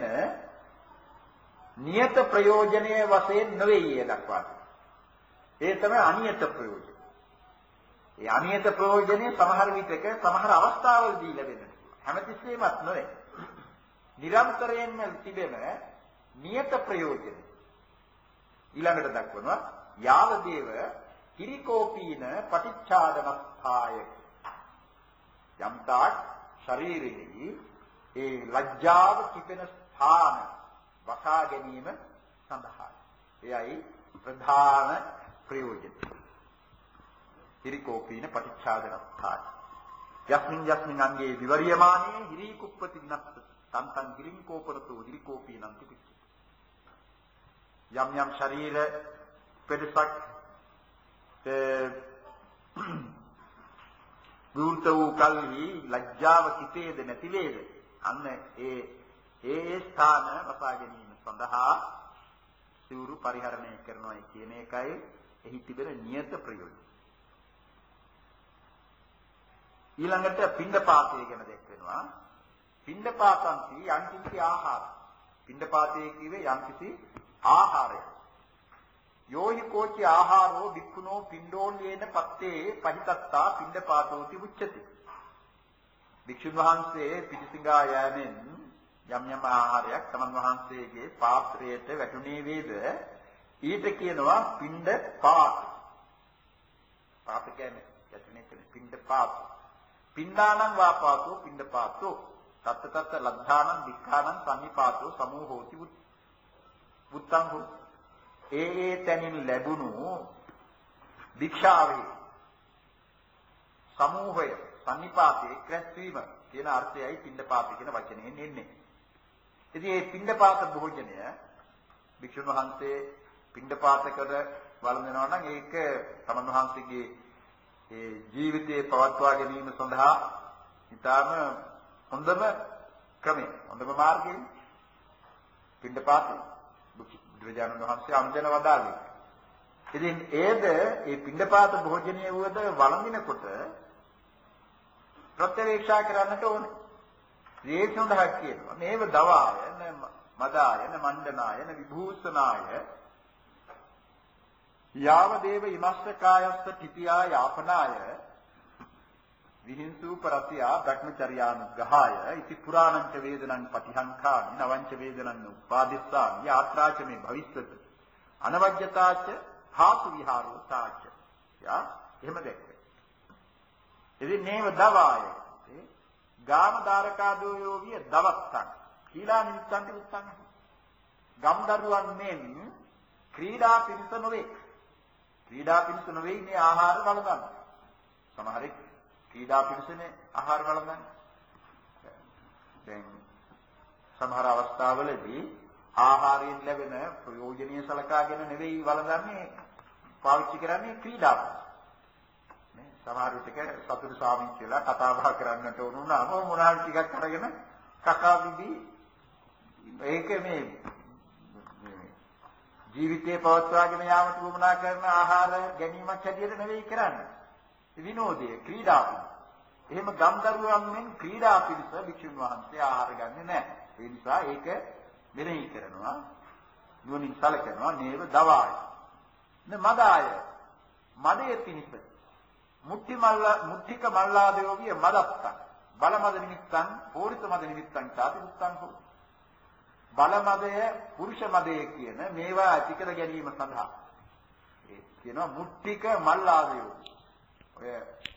නියත ප්‍රයෝජනයේ වශයෙන් නෙවෙයි දක්වා. ඒ තමයි අනියත ප්‍රයෝජන. ඒ අනියත ප්‍රයෝජනේ සමහර විටක සමහර අවස්ථාවලදී ලැබෙනවා. හැමතිස්සෙමත් නෙවෙයි. නිරන්තරයෙන්ම තිබෙන නියත ප්‍රයෝජන. ඊළඟට දක්වනවා යාව දේව කිරිකෝපීන පටිච්චාදනස්ථාය. යම්තාක් ශරීරයේ ඒ ලැජ්ජාව කිපෙන ස්ථාන වසා ගැනීම සඳහා. එයයි ප්‍රධාන ප්‍රයෝජන. හිරිකෝපීන පටිච්චාදනස්ථාය. යස්මින් යස්මින් අංගේ විවරියමානේ හිරි කුප්පති විනස්ස තන්තං හිරින් කෝපරතෝ හිරිකෝපීනං තිපිච්ච. යම් යම් ශරීර පෙදසක් විවෘත වූ කල්හි ලැජ්ජාව කිපේද නැති වේද අන්න ඒ ඒ ස්ථාන වසා ගැනීම සඳහා සිවුරු පරිහරණය කරනවා කියන එකයි එහි තිබෙන නියත ප්‍රයෝජන. ඊළඟට පිණ්ඩපාතය ගැන දැක්වෙනවා. පිණ්ඩපාතන්ති යම්කිසි ආහාර. පිණ්ඩපාතයේ කිව්වේ යම්කිසි ආහාරයක්. යෝහි කෝචි ආහාරෝ වික්ඛුනෝ පිණ්ඩෝල්යේන පත්තේ පහිතත්තා පිණ්ඩපාතෝති උච්චති. වික්ෂුන් වහන්සේ පිටිසිඟා යෑමෙන් යම් යම් ආහාරයක් තමන් වහන්සේගේ පාත්‍රයට වැටුනේ වේද ඊට කියනවා පිණ්ඩපාත. පාත කියන්නේ යතුනේ පිණ්ඩපාත. පිණ්ඩානං වාපාතෝ පිණ්ඩපාතෝ තත්ත තත්ත ලද්ධානං වික්ඛානං සම්නිපාතෝ සමෝහෝති උත්තං හෝ. ඒ ඒ තැනින් ලැබුණු භික්ෂාවේ සමූහය සම්නිපාතේ ක්‍රැස්වීම කියන අර්ථයයි පිණ්ඩපාත කියන වචනයෙන් එන්නේ. ඉතින් මේ පිණ්ඩපාත භෝජනය භික්ෂුන් වහන්සේ පිණ්ඩපාත කර වළඳනවා නම් ඒක තමන් වහන්සේගේ ඒ ජීවිතයේ පවත්වා ගැනීම සඳහා ඊටාම හොඳම ක්‍රමය, හොඳම මාර්ගය පිණ්ඩපාත බුදුරජාණන් වහන්සේ අනුදැන වදාළේ. ඉතින් ඒද මේ පිණ්ඩපාත භෝජනයේ වුවද වළඳිනකොට ප්‍රත්‍යවේක්ෂා කරන්නට ඕනේ. ඒ සඳහා කියනවා මේව දවාය න මදාය න මණ්ඩනාය න විභූෂනාය යාව දේව ඉමස්ස කායස්ස තිතියා යාපනාය විහිංසූ පරතියා භ්‍රමචර්යානුග්‍රහාය ඉති පුරාණංච වේදනං පටිහංකානි නවංච වේදනං උපාදිස්සාමි යාත්‍රාච මේ භවිස්සති අනවජ්‍යතාච ධාතු විහාරෝ තාච යා එහෙම දැක්කේ. ඉතින් නේව දවාය ගාම දාරකාදෝ යෝගිය දවත්තං කීලා නිස්සන්ති උත්තං ගම්දරුවන් මෙන් ක්‍රීඩා පිණිස නොවේ. ක්‍රීඩා පිණිස නොවේ මේ ආහාර වළඳන. සමහරෙක් ක්‍රීඩා පිණිසනේ ආහාර වළඳන්නේ. දැන් සමහර අවස්ථාවලදී ආහාරයෙන් ලැබෙන ප්‍රයෝජනීය සලකාගෙන නෙවෙයි වළඳන්නේ, පාවිච්චි කරන්නේ ක්‍රීඩා. නේ සමහර විටක සතුටු ස්වාමීන් කියලා කතා බහ කරන්නට උන උනාම මොනාල් ටිකක් අරගෙන කකා විදි ඒක මේ ජීවිතේ පවත්වාගෙන යාමට උවමනා කරන ආහාර ගැනීමක් හැටියට නෙවෙයි කරන්නේ. විනෝදයේ ක්‍රීඩා. එහෙම ගම්දරුවන් මෙන් ක්‍රීඩා පිළිස භික්ෂුන් වහන්සේ ආහාර ගන්නෙ නැහැ. ඒ නිසා ඒක මෙනෙහි කරනවා, නුවණින් සැලකනවා නේව දවාය. න මදාය මදයේ පිණිස මුට්ටි මල්ල මුට්ටික මල්ලාදයෝගිය මදත්තං බලමද නිමිත්තං පෝරිත මද නිමිත්තං ඡාති උත්තං හෝ බලමදය පුරුෂ මදය කියන මේවා ඇති කර ගැනීම සඳහා ඒ කියනවා මුට්ටික මල්ලාදයෝ. ඔය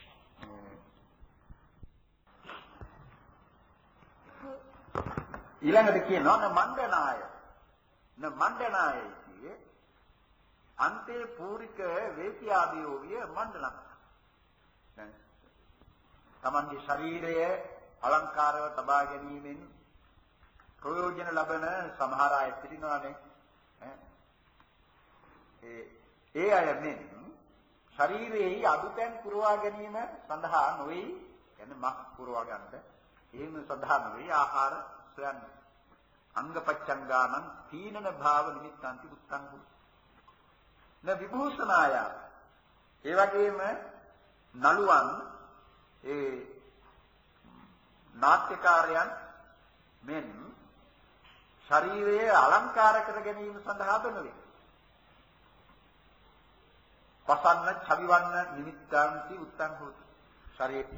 ඊළඟට කියනවා න මණ්ඩනාය න මණ්ඩනාය කියේ අන්තේ පූරික වේසියාදීෝ විය මණ්ඩනක්. දැන් තමන්ගේ ශරීරය අලංකාරව තබා ගැනීමෙන් ප්‍රයෝජන ලබන සමහර අය සිටිනවානේ. ඒ ඒ අය මෙන් ශරීරයේ අඩුතැන් පුරවා ගැනීම සඳහා නොවේ, කියන්නේ මස් පුරවා ගන්නද එහෙම සඳහා නොවේ ආහාර සොයන්න. අංගපච්ඡංගානං තීනන භාව නිමිත්තන්ති උත්තං හු න විභූෂනාය. ඒ වගේම නළුවන් ඒ නාට්‍යකාරයන් මෙන් ශරීරයේ අලංකාර කර ගැනීම සඳහා නොවේ. පසන්න ඡවිවන්න නිමිත්තන්ති උත්තං හු ශරීර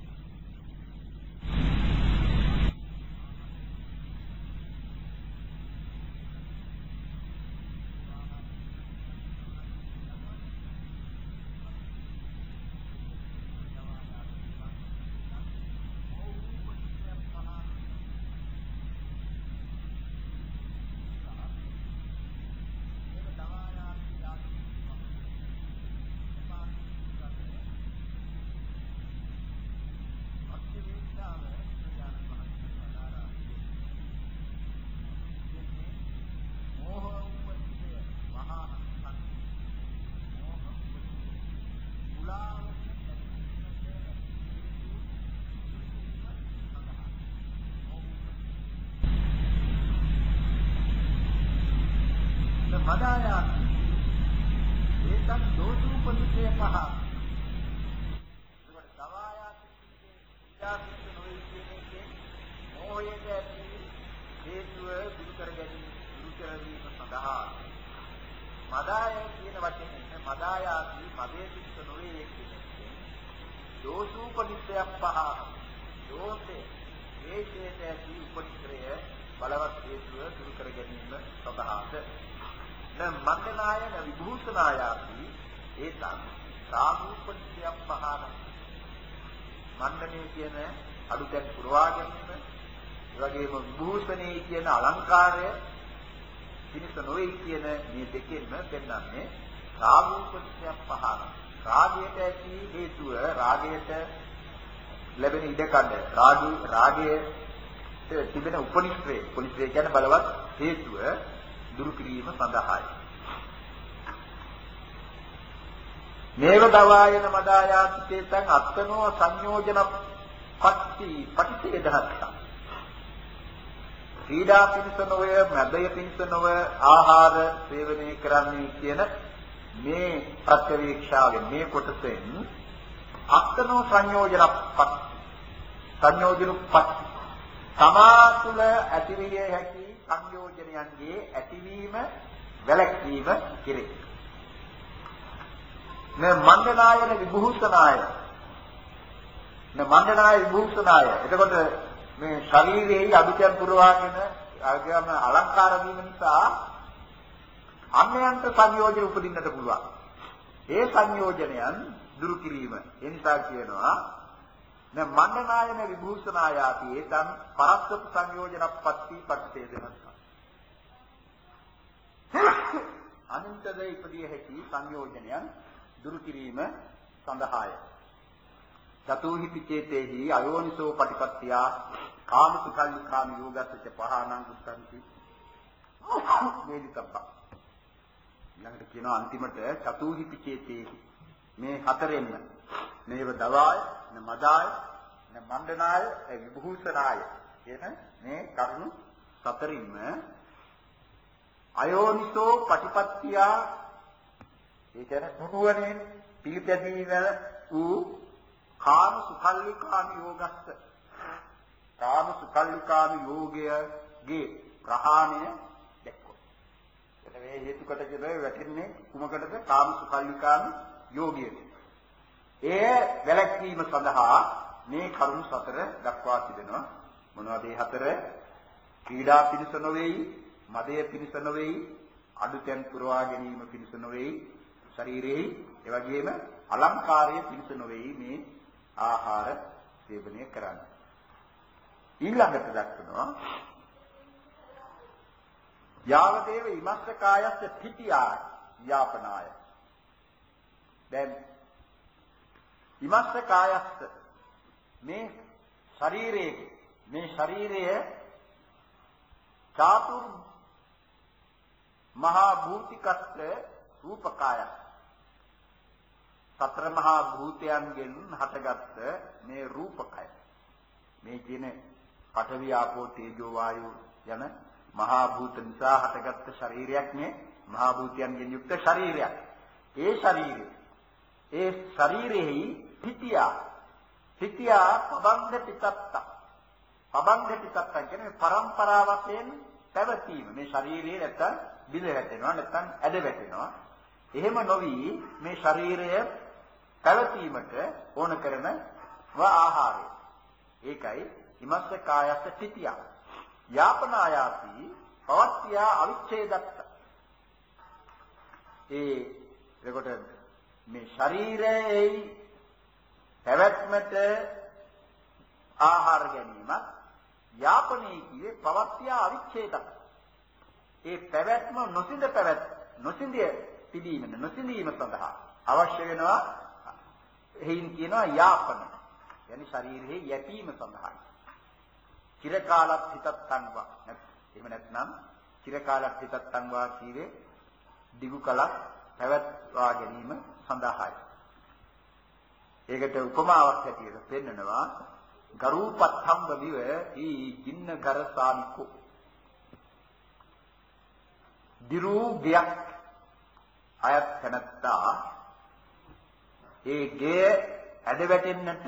මදායාති ඒකත් දෝෂූපනිෂය පහ. ඒකට දවායාති කියන්නේ නොවේ කියන එකේ මොහොතේ ඇති හේතුව දුරු කර ගැනීම දුරු කරවීම සඳහා මදාය කියන වචනේ මදායාති මදේ සිත් නොවේ කියන එකේ දෝෂූපනිෂය පහ. දෝෂේ හේතේට ඇති උපනිශ්‍රය බලවත් හේතුව දුරු කර ගැනීම සඳහාද න මණ්ඩනාය න විභූෂනායාති ඒතං සාමූපනිෂය පහන. මණ්ඩනයේ කියන අඩුතැන් පුරවා ගැනීම, ඒ වගේම විභූෂණයේ කියන අලංකාරය පිණිස නොවේ කියන මේ දෙකෙන්ම පෙන්වන්නේ සාමූපනිෂය පහන. රාගයට ඇති හේතුව රාගයට ලැබෙන ඉඩකඩ රාගී රාගයේ තිබෙන උපනිශ්‍රේ උපනිශ්‍රේ කියන්නේ බලවත් හේතුව දුරු කිරීම සඳහායි. නේව දවායන මදායාසිතේතං අත්තනෝ සංයෝජන පත්ති පටිච්චේදහත්ත. ක්‍රීඩා පිණිස නොව මැදය පිණිස නොව ආහාර සේවනය කරන්නේ කියන මේ ප්‍රත්‍යවේක්ෂාවෙන් මේ කොටසෙන් අත්තනෝ සංයෝජන පත්ති සංයෝජන පත්ති තමා තුළ ඇතිවිය හැකි සංයෝජනයන්ගේ ඇතිවීම වැළැක්වීම කෙරේ. න මණ්ඩනායන විභූෂණාය න මණ්ඩනාය විභූෂණාය. එතකොට මේ ශරීරයේ අභිචාර පුරවාගෙන ආගම අලංකාර වීම නිසා අන්‍යයන්ට සංයෝජන උපදින්නට පුළුවන්. ඒ සංයෝජනයන් දුරු කිරීම. ඒ නිසා කියනවා න මණ්ඩනායන විභූෂණායාති ඒතං පරස්සප සංයෝජනප්පත්ති පටිච්චේදනස්ස. අනන්තද ඉපදිය හැකි සංයෝජනයන් දුරු කිරීම සඳහාය. චතුහි පිචේතේහි අයෝනිසෝ පටිපත්තිය කාමසුඛල්ලි කාම යෝගස්සච පහානං උත්තන්ති වේදිතබ්බ. ඊළඟට කියනවා අන්තිමට චතුහි පිචේතේහි මේ හතරෙන්ම මේව දවාය න මදාය න මණ්ඩනාය විභූෂණාය කියන මේ කරුණු සතරින්ම අයෝනිසෝ පටිපත්තිය ඒ කියන්නේ නුනුවණින් පිළිපැදීම වූ කාම සුඛල්ලි කාම යෝගස්ස කාම සුඛල්ලි කාම යෝගයේ ප්‍රහාණය දැක්කොත්. එතන මේ හේතු කොට කියලා වැටෙන්නේ කුමකටද? කාම සුඛල්ලි කාම යෝගයට. ඒ වැළැක්වීම සඳහා මේ කරුණු සතර දක්වා තිබෙනවා. මොනවද මේ හතර? ක්‍රීඩා පිණිස නොවේයි, මදය පිණිස නොවේයි, අඩුතෙන් පුරවා ගැනීම පිණිස නොවේයි, ශරීරයේ ඒ වගේම අලංකාරයේ පිණිස නොවේයි මේ ආහාර සේවනය කරන්නේ. ඊළඟට දක්වනවා යාවදේව ඉමස්ස කායස්ස පිටියා යාපනාය. දැන් ඉමස්ස කායස්ස මේ ශරීරයේ මේ ශරීරය චාතුර් මහා භූතිකස්ස රූපකාය සතර මහා භූතයන්ගෙන් හටගත්ත මේ රූපකය මේ කියන පඨවි ආපෝ තේජෝ වායෝ යන මහා භූත නිසා හටගත්ත ශරීරයක් මේ මහා භූතයන්ගෙන් යුක්ත ශරීරයක්. ඒ ශරීරය ඒ ශරීරෙහි පිටියා පිටියා පබන්ද පිටත්ත පබන්ද පිටත්ත කියන්නේ පරම්පරා වශයෙන් පැවතීම. මේ ශරීරයේ නැත්තම් බිඳ වැටෙනවා නැත්තම් ඇද වැටෙනවා. එහෙම නොවි මේ ශරීරය පැවතීමට ඕන කරන ආහාරය. ඒකයි ඉමස්ස කායස්ස තිතිය. යාපනායාති පවත්‍යා අවිච්ඡේදත්ත. ඒ එතකොට මේ ශරීරයේ පැවැත්මට ආහාර ගැනීමත් යාපනයේ කියේ පවත්‍යා අවිච්ඡේදත්ත. ඒ පැවැත්ම නොසිඳ පැවැත් නොසිඳිය පිළිීම නොසිඳීම සඳහා අවශ්‍ය වෙනවා. එයින් කියනවා යාපන. yani ශරීරයේ යැපීම සඳහා. චිරකාලක් හිතත්තන්වා. එහෙම නැත්නම් චිරකාලක් හිතත්තන්වා කීවේ දිගු කලක් පැවැත්වා ගැනීම සඳහායි. ඒකට උපමාවක් හැටියට පෙන්නනවා ගරූපත්තම්බ විව ඊ ජින්නකර සාමිකෝ. දිරු ගයක් අයත් තැනත්තා ඒ ගේ ඇද වැටෙන්නට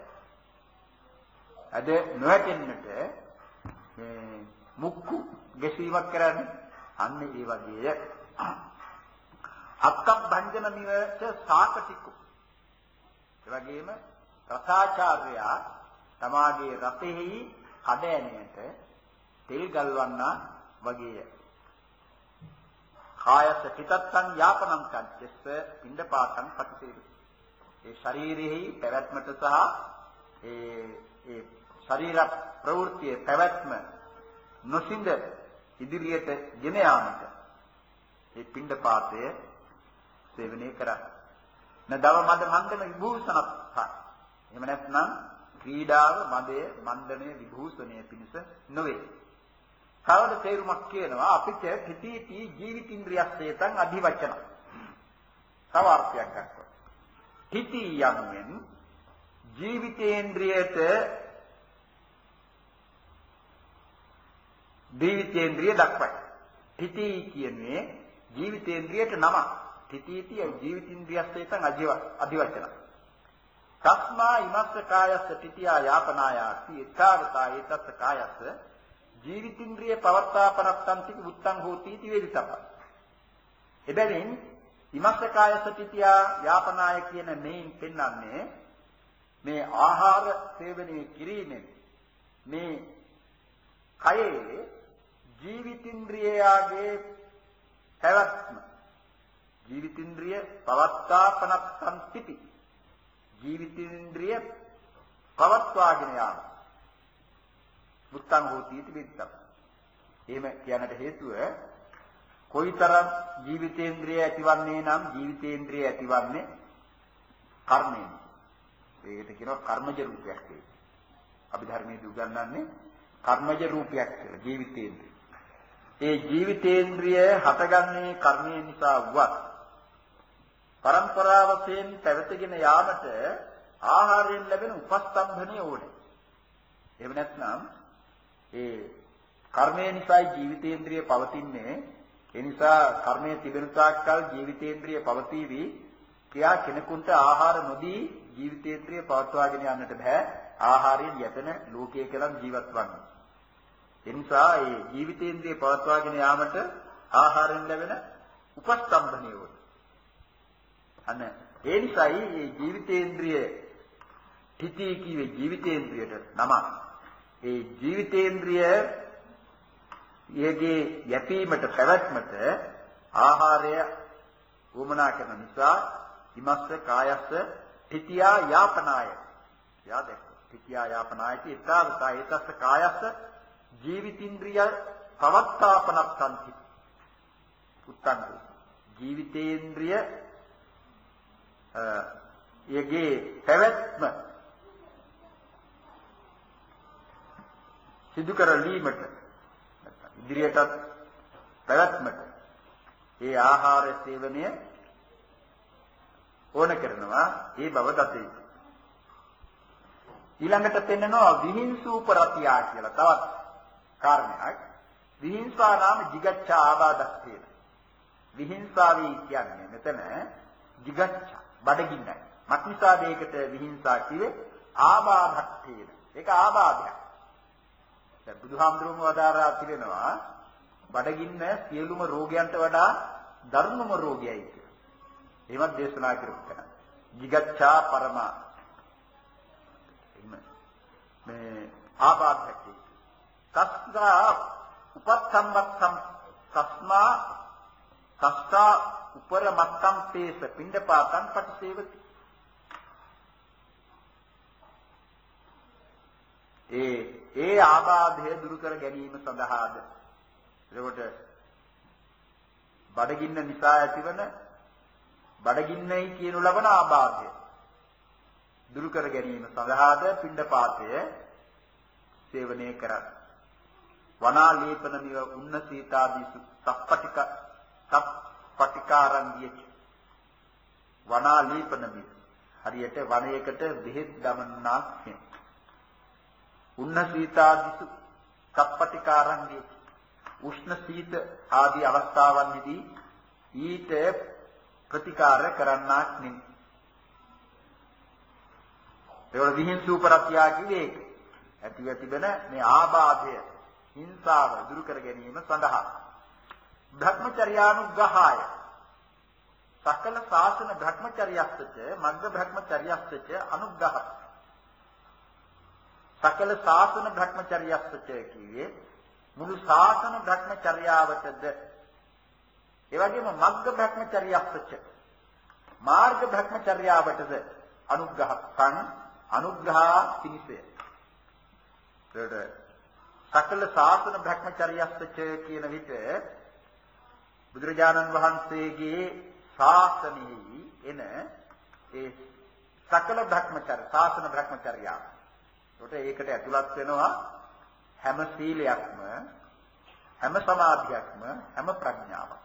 ඇද නොවැටෙන්නට මේ මුක්කු ගැසීමක් කරන්නේ. අන්න ඒ වගේ අක්කම් භංජන නිවච සාකටිකු. ඒ වගේම රසාචාර්යයා තමාගේ රසෙහි කඩෑනයට තෙල් ගල්වන්නා වගේය. කායස පිටත්තං යාපනං චච්චස්ස පිණ්ඩපාතං පටිසේවි. ඒ ශරීරෙහි පැවැත්මට සහ ඒ ඒ ශරීර ප්‍රවෘත්තියේ පැවැත්ම නොසිඳ ඉදිරියට ගෙන යාමට ඒ පිණ්ඩපාතය සේවනය කරා. නදව මද මන්දම විභූෂණත්ත. එහෙම නැත්නම් ක්‍රීඩාව මදය මණ්ඩනය විභූෂණය පිණිස නොවේ. කවද තේරුමක් කියනවා අපිට පිටීටි ජීවිතින්ද්‍රියස්සේතං අධිවචන. තව අර්ථයක් ගන්නවා. පිටි යම්ෙන් ජීවිතේන්ද්‍රියට ජීවිතේන්ද්‍රිය දක්වයි. පිටි කියන්නේ ජීවිතේන්ද්‍රියට නම. පිටීටි ජීවිතින්ද්‍රියස්සේතං අධිවචන. තස්මා ඉමස්ස කායස්ස පිටියා යාපනායාති ඊතාවතා ඒතස්ස කායස්ස ජීවිතින්ද්‍රිය පවත්තාපනත්තන්ති උත්තං හෝති इति වේදිතප්ප. එබැවින් ඉමස්ස කායස්ස පිටියා යාපනාය කියන මේන් පෙන්වන්නේ මේ ආහාර සේවනයේ කිරීමෙන් මේ කයේ ජීවිතින්ද්‍රියයාගේ පැවැත්ම ජීවිතින්ද්‍රිය පවත්තාපනත්තන්ති ජීවිතේන්ද්‍රිය පවත්වාගෙන යාම මුත්තං හෝති इति විත්තම්. එහෙම කියන්නට හේතුව කොයිතරම් ජීවිතේන්ද්‍රිය ඇතිවන්නේ නම් ජීවිතේන්ද්‍රිය ඇතිවන්නේ කර්මයෙන්. ඒකට කියනවා කර්මජ රූපයක් කියලා. අපි ධර්මයේ උගන්වන්නේ කර්මජ රූපයක් කියලා ජීවිතේන්ද්‍රිය. ඒ ජීවිතේන්ද්‍රිය හටගන්නේ කර්මය නිසා වුවත් පරම්පරාව වශයෙන් පැවතගෙන යාමට ආහාරයෙන් ලැබෙන උපස්තම්භණය ඕනේ. එහෙම නැත්නම් ඒ කර්මය නිසා ජීවිතේන්ද්‍රිය පවතින්නේ. ඒ නිසා කර්මයේ තිබෙන තාක්කල් ජීවිතේන්ද්‍රිය පවතිවි. කියා කෙනෙකුට ආහාර නොදී ජීවිතේන්ද්‍රිය පවත්වාගෙන යන්නට බෑ. ආහාරයෙන් යැපෙන ලෝකයේ කියලා ජීවත් වන්නේ. ඒ නිසා ඒ ජීවිතේන්ද්‍රිය පවත්වාගෙන යාමට ආහාරයෙන් ලැබෙන උපස්තම්භණය ඕනේ. අන්න ඒ නිසායි මේ ජීවිතේන්ද්‍රිය තිති කියේ ජීවිතේන්ද්‍රියට නම. ඒ ජීවිතේන්ද්‍රිය යෙගේ යැපීමට පැවැත්මට ආහාරය වමනා කරන නිසා ඉමස්ස කායස්ස තිතියා යාපනාය. යාදෙක් තිතියා යාපනායති ඊතාවතා ඒතස්ස කායස්ස ජීවිතින්ද්‍රිය පවත්තාපනත්තන්ති. උත්තං ජීවිතේන්ද්‍රිය යගේ පැවැත්ම සිදු කරලීමට ඉදිරියටත් පැවැත්මට ඒ ආහාර සේවනය ඕන කරනවා. ඒ බව දත යුතුයි. ඊළඟට පෙන්නනවා විහිංසූපරතියා කියලා තවත් කාරණයක්. විහිංසා නාම jigaccha ආබාධස්තේන. විහිංසාවී කියන්නේ මෙතන jigaccha බඩගින්නයි. මත්නිසා දෙයකට විහිංසා කිව්වේ ආබාධත්තේන. ඒක ආබාධයක්. දැන් බුදුහාමුදුරුවෝ වදාරා තිබෙනවා බඩගින්න සියලුම රෝගයන්ට වඩා දරුණුම රෝගයයි කියලා. එහෙමත් දේශනා කරපු කෙනා. jigaccha පරමා. මේ ආබාධයක්. තස්සා උපත්තම්බත්තම් තස්මා තස්සා උපරමත්තම් තේස පිණ්ඩපාතං පටිසේවති. ඒ ඒ ආබාධය දුරු කර ගැනීම සඳහාද එතකොට බඩගින්න නිසා ඇතිවන බඩගින්නයි කියනු ලබන ආබාධය දුරු කර ගැනීම සඳහාද පිණ්ඩපාතය සේවනය කරයි. වනාලේපන මිව උන්න සීතාදීසු සප්පටික සප්පටිකාරංගිය වනාලේපන මිව හරියට වනයේකට බෙහෙත් දමන්නාක් නේ. උන්න සීතාදීසු සප්පටිකාරංගිය උෂ්ණ සීත ආදී අවස්ථාවන්හිදී ඊට ප්‍රතිකාර කරන්නාක් නෙමෙයි. ඒවල විහිංසූපරත්‍යා කිව්වේ ඒක. ඇතිව තිබෙන මේ ආබාධය හිංසාව දුරු කර ගැනීම සඳහා භ්‍රමචර්යානුග්‍රහය සකල ශාසන භ්‍රමචර්යස්සච මග්ග භ්‍රමචර්යස්සච අනුග්‍රහ සකල ශාසන භ්‍රමචර්යස්සච කියේ මුළු ශාසන භ්‍රමචර්යාවටද ඒ වගේම මග්ග භ්‍රමචර්යස්සච මාර්ග භ්‍රමචර්යාවටද අනුග්‍රහයන් අනුග්‍රහ පිණිසය. ඒකට සකල ශාසන භ්‍රමචර්යස්සච කියන විට බුදුරජාණන් වහන්සේගේ ශාසනයේ එන ඒ සකල භ්‍රමචර්ය ශාසන භ්‍රමචර්යාව ඒකට ඇතුළත් වෙනවා හැම සීලයක්ම, හැම සමාධියක්ම, හැම ප්‍රඥාවක්.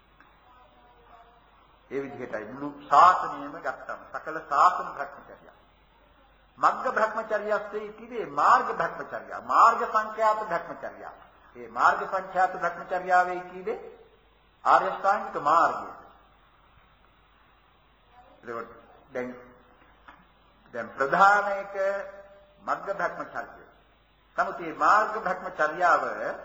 ඒ විදිහටයි මුළු ශාසනයම ගත්තම සකල ශාසන භ්‍රමචර්යය. මග්ග භ්‍රමචර්යස්සේ කිව්වේ මාර්ග භ්‍රමචර්යය, මාර්ග සංඛ්‍යාත භ්‍රමචර්යය. ඒ මාර්ග සංඛ්‍යාත භ්‍රමචර්යාවේ කිව්වේ ආර්ය ශ්‍රාන්තික මාර්ගය. ඒක දැන් දැන් ප්‍රධාන එක මග්ග භ්‍රමචර්යය. නමුත් මේ මාර්ග භ්‍රමචර්යාව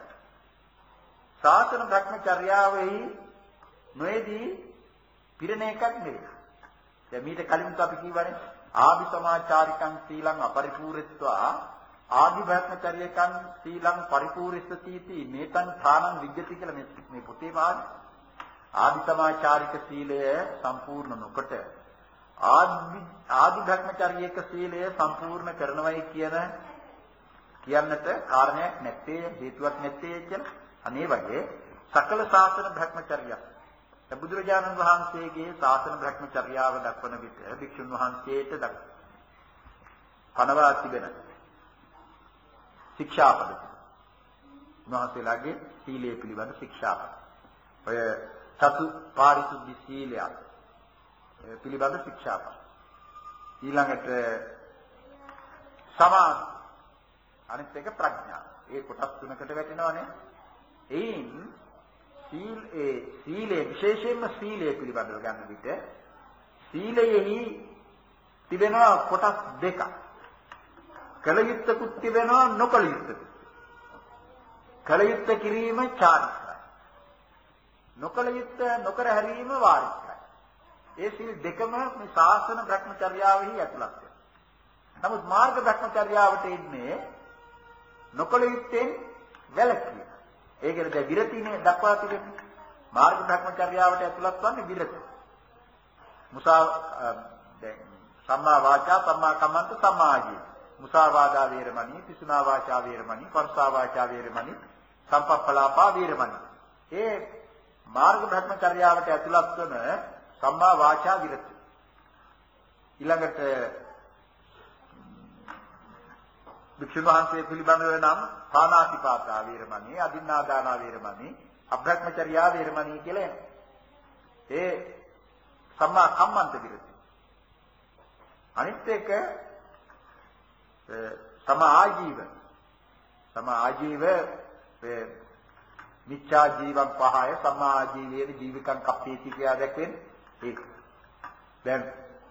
ශාසන භ්‍රමචර්යාවෙහි නොයේදී පිරෙන එකක් නෙවෙයි. දැන් මීට කලින් අපි කියවනේ ආදි සමාචාරිකං සීලං අපරිපූර්ණත්වා ආදි භ්‍රමචර්යකං සීලං පරිපූර්ණස්සතිති මේතං ථානං විජ්ජති කියලා මේ මේ පොතේ මානේ. ආදි සමාචාරික සීලය සම්පූර්ණ නොකොට ආදි ආදි භ්‍රමචර්යයක සීලය සම්පූර්ණ කරනවයි කියන කියන්නට කාරණයක් නැත්තේ, හේතුවක් නැත්තේ කියලා. අනේ වගේ සකල ශාසන භ්‍රමචර්යය බුදුරජාණන් වහන්සේගේ ශාසන භ්‍රමචර්යාව දක්වන විට භික්ෂුන් වහන්සේට දක් පනවා තිබෙන ශික්ෂාපද උන්වහන්සේලාගේ සීලය පිළිබඳ ශික්ෂාපද. ඔය සතු පාරිශුද්ධ සීලය පිළිබඳ ශික්ෂාපද. ඊළඟට සමාධි, අනිත් එක ප්‍රඥා. ඒ කොටස් තුනකට වැටෙනවානේ. එයින් සීල් ඒ සීලයේ විශේෂයෙන්ම සීලය පිළිබඳව ගන්න විට සීලයෙහි තිබෙනවා කොටස් දෙකක්. කල යුත්තකුත් තිබෙනවා, නොකල යුත්තකුත්. කල යුත්ත කිරීම චාරිත්‍රයි. නොකල යුත්ත නොකර හැරීම වාරිත්‍රයි. ඒ සීල් දෙකම මේ ශාසන භ්‍රමචර්යාවෙහි ඇතුළත් වෙනවා. නමුත් මාර්ග භ්‍රමචර්යාවට එන්නේ නොකල යුත්තෙන් වැළකීම. ඒකද විරතිනේ දක්වා තිබෙන්නේ. මාර්ග භ්‍රමචර්යාවට ඇතුළත් වන්නේ විරති. මුසා දැන් සම්මා වාචා, සම්මා කම්මන්ත, සම්මා ආජීව. මුසාවාදා වේරමණී, පිසුනා වාචා වේරමණී, පරසා වාචා වේරමණී, සම්පප්පලාපා වේරමණී. ඒ මාර්ග භ්‍රමචර්යාවට ඇතුළත් වන සම්මා වාචා විරති. ඊළඟට භික්ෂුන් වහන්සේ පිළිබඳව නම් පාණාතිපාතා වේරමණී, අදින්නාදානා වේරමණී, අබ්‍රහ්මචර්යා වේරමණී කියලා එනවා. ඒ සම්මා කම්මන්ත විරති. අනිත් එක සමා ආජීව. සමා ආජීව මිච්ඡා ජීවං පහය සමා ආජීවයේ ජීවිකං කප්පීති කියලා දැක්වෙන්නේ ඒක. දැන්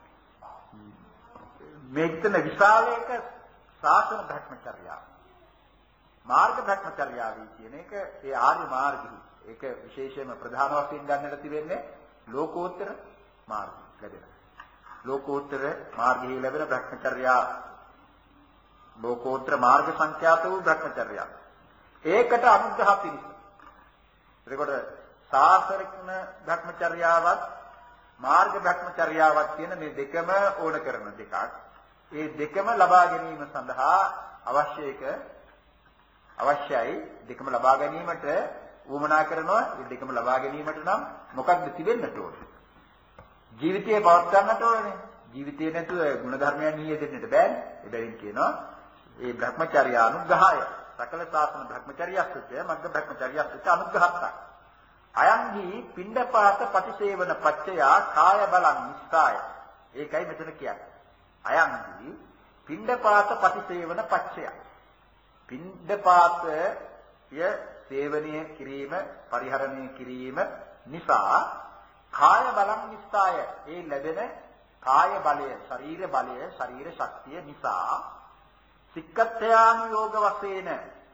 මේකන විශාලයක ශාසන භ්‍රමචර්යාව. මාර්ග භ්‍රමචර්යාවයි කියන එක ඒ ආර්ය මාර්ගය. ඒක විශේෂයෙන්ම ප්‍රධාන වශයෙන් ගන්නට තිබෙන්නේ ලෝකෝත්තර මාර්ගය ලැබෙන. ලෝකෝත්තර මාර්ගයේ ලැබෙන භ්‍රමචර්යා ලෝකෝත්තර මාර්ග සංඛ්‍යාත වූ භ්‍රමචර්යා. ඒකට අනුග්‍රහ පිණිස. එතකොට සාසරිකන භ්‍රමචර්යාවත් මාර්ග භ්‍රමචර්යාවත් කියන මේ දෙකම ඕන කරන දෙකක්. ඒ දෙකම ලබා ගැනීම සඳහා අවශ්‍ය එක අවශ්‍යයි. දෙකම ලබා ගැනීමට උවමනා කරනවා. ඒ දෙකම ලබා ගැනීමට නම් මොකක්ද තිබෙන්නට ඕනේ? ජීවිතය පවත් ගන්නට ඕනේ. ජීවිතය නැතුව ගුණ ධර්මයන් නියෙදෙන්නට බෑනේ. ඒ බැවින් කියනවා ඒ භ්‍රමචර්යා අනුග්‍රහය සකල ශාසන භ්‍රමචර්යස්සුත මග්ග භ්‍රමචර්යස්සුත අනුග්‍රහත්ත. අයන්හි පිණ්ඩපාත පටිසේවන පච්චයා කාය බලං නිස්සාය. ඒකයි මෙතන කියන්නේ. අයන්හි පිණ්ඩපාත පටිසේවන පච්චය. පිණ්ඩපාතය සේවනීය කිරීම, පරිහරණය කිරීම නිසා කාය බලං නිස්සාය. ඒ ලැබෙන කාය බලය, ශරීර බලය, ශරීර ශක්තිය නිසා සික්කත්යානි යෝග වශයෙන්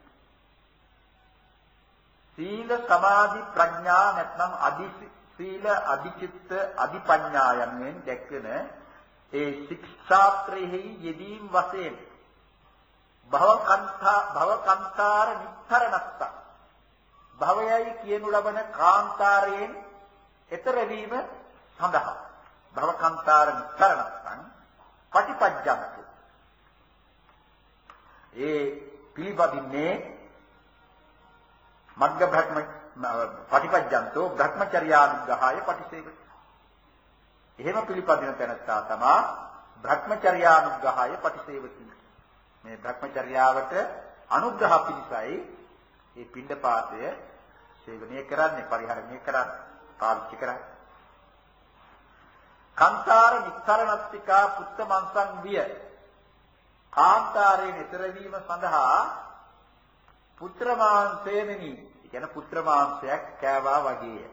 සීල සමාධි ප්‍රඥා නැත්නම් අදි සීල අදි චිත්ත අදි පඤ්ඤා යනුවෙන් දැක්වෙන ඒ ශික්ෂාත්‍රෙහි යෙදීම් වශයෙන් භවකන්තා භවකන්තාර නිතරණත්ත භවයයි කියනු ලබන කාන්තාරයෙන් ඈතර වීම සඳහා භවකන්තාර නිතරණත්තං පටිපජ්ජන්තු ඒ පිළිපදින්නේ මග්ග භ්‍රම පටිපජ්ජන්තෝ භ්‍රමචර්යානුග්‍රහය පටිසේවති. එහෙම පිළිපදින තැනත්තා තමයි භ්‍රමචර්යානුග්‍රහය පටිසේවති. මේ භ්‍රමචර්යාවට අනුග්‍රහ පිණිසයි මේ පිණ්ඩපාතය සේවනය කරන්නේ, පරිහරණය කරන්නේ, පාවිච්චි කරන්නේ. කාන්තාර නික්තරණත්තිකා පුත්ත මංසං විය. කාන්තාරේ නිතර වීම සඳහා පුත්‍ර මාංශයෙනි, කියන පුත්‍ර මාංශයක් කෑවා වගේය.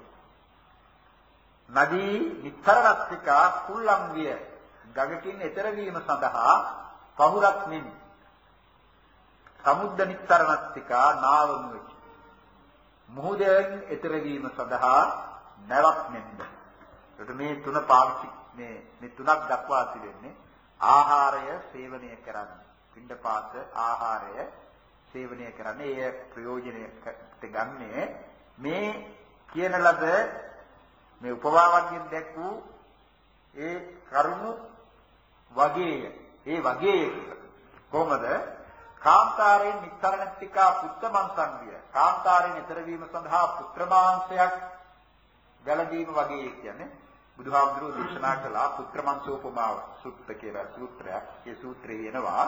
නදී නික්තරණත්තිකා කුල්ලම් විය. ගඟකින් නිතර වීම සඳහා පහුරක් මෙනි. සමුද්ද නික්තරණත්තිකා නාවමුවකි. මුහුදෙන් ඊතර වීම සඳහා නැවක් මෙන්ද. ඒකට මේ තුන පාවිච්චි මේ මේ තුනක් දක්වා තිබෙන්නේ ආහාරය සේවනය කරන්නේ. පිණ්ඩපාත ආහාරය සේවනය කරන්නේ ඒ ප්‍රයෝජනයට ගන්නේ මේ කියන ලද මේ උපවාවන්ගෙන් දැක් වූ ඒ කරුණු වගේය. ඒ වගේය කොහොමද? කාන්තාරයෙන් නික්තරණත්තිකා පුත්‍ර මාංශංගිය. කාන්තාරයෙන් ඊතර වීම සඳහා පුත්‍ර මාංශයක් ගැලඳීම වගේ කියන්නේ බුදුහාමුදුරුවෝ දේශනා කළා පුත්‍ර මාංශෝපමාව සූත්‍ර කියලා සූත්‍රයක්. ඒ සූත්‍රයේ එනවා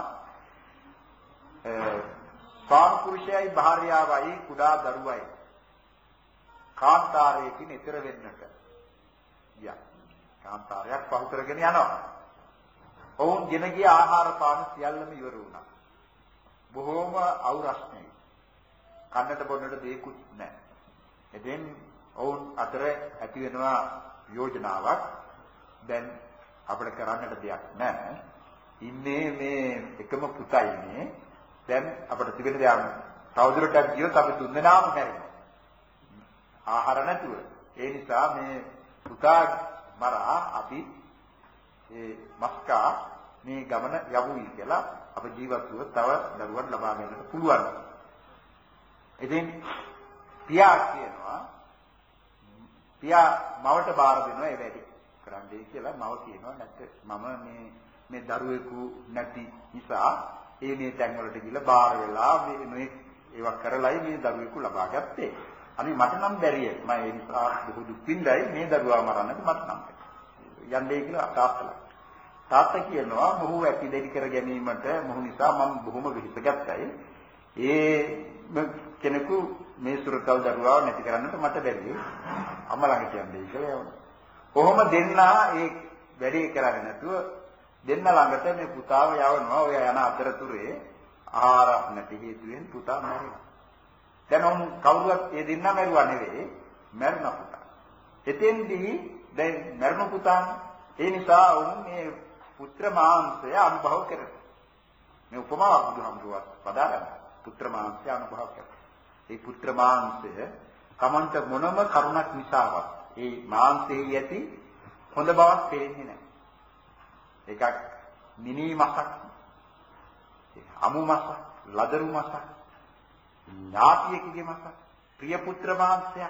ස්වාම පුරුෂයයි භාර්යාවයි කුඩා දරුවයි කාන්තාරයෙන් ඊතර වෙන්නට ගියා. කාන්තාරයක් පහු කරගෙන යනවා. ඔවුන් ගෙන ගිය ආහාර පාන සියල්ලම ඉවර වුණා. බොහෝම අවුරස්නේ. කන්නට බොන්නට දෙයක්වත් නැහැ. එතෙන් ඔවුන් අතර ඇති වෙනවා යෝජනාවක්. දැන් අපිට කරන්නට දෙයක් නැහැ. ඉන්නේ මේ එකම පුතයිනේ. දැන් අපිට තිබෙන දේ තවදුරටත් ගියොත් අපි තුන්දෙනාම හැරෙනවා. ආහාර නැතුව. ඒ නිසා මේ පුතා මරා අපි ඒ මස්කා මේ ගමන යවුයි කියලා අප ජීවත්ව තව දරුවන් ලබා ගන්නට පුළුවන්. ඉතින් පියා කියනවා පියා මවට බාර දෙනවා ඒ වැඩි කරන්නේ කියලා. මව කියනවා නැත්නම් මම මේ මේ දරුවෙකු නැති නිසා ඒ මේ තැන් වලට ගිහලා බාර වෙලා මේ මේ ඒවා කරලයි මේ දරුවෙකු ලබා ගත්තේ. අනේ මට නම් බැරිය. මම ඒ නිසා බොහෝ දුක් විඳයි මේ දරුවා මරන්නට මට නම් යන්නේ කියලා තාත්තලා. තාත්තා කියනවා මොහු ඇති දෙවි කර ගැනීමට මොහු නිසා මම බොහොම විහිස ගත්තයි. ඒ කෙනෙකු මේ සුරතල් දරුවාව නැති කරන්නට මට බැරියි. අම්මා ළඟ කියන්නේ කියලා යවනවා. කොහොම දෙන්නා ඒ වැඩේ කරන්නේ නැතුව දෙන්න ළඟට මේ පුතාව යවනවා. ඔය යන අතරතුරේ ආහාර නැති හේතුවෙන් පුතා මැරෙනවා. දැන් ඔවුන් කවුරුවත් ඒ දෙන්න මැරුවා නෙවෙයි. මැරුණ පුතා. එතෙන්දී දැන් මැරුණ පුතා ඒ නිසා ඔවුන් මේ පුත්‍ර මාංශය අනුභව කරනවා. මේ උපමාවක් බුදුහාමුදුරුවෝ පදාරනවා. පුත්‍ර මාංශය අනුභව කරනවා. ඒ පුත්‍ර මාංශය කමන්ත මොනම කරුණක් නිසාවත් ඒ මාංශයේ ඇති හොඳ බවක් පේන්නේ නැහැ. එකක් මිනී මසක්, අමු මසක්, ලදරු මසක්, ඥාතියෙකුගේ මසක්, ප්‍රිය පුත්‍ර මාංශයක්.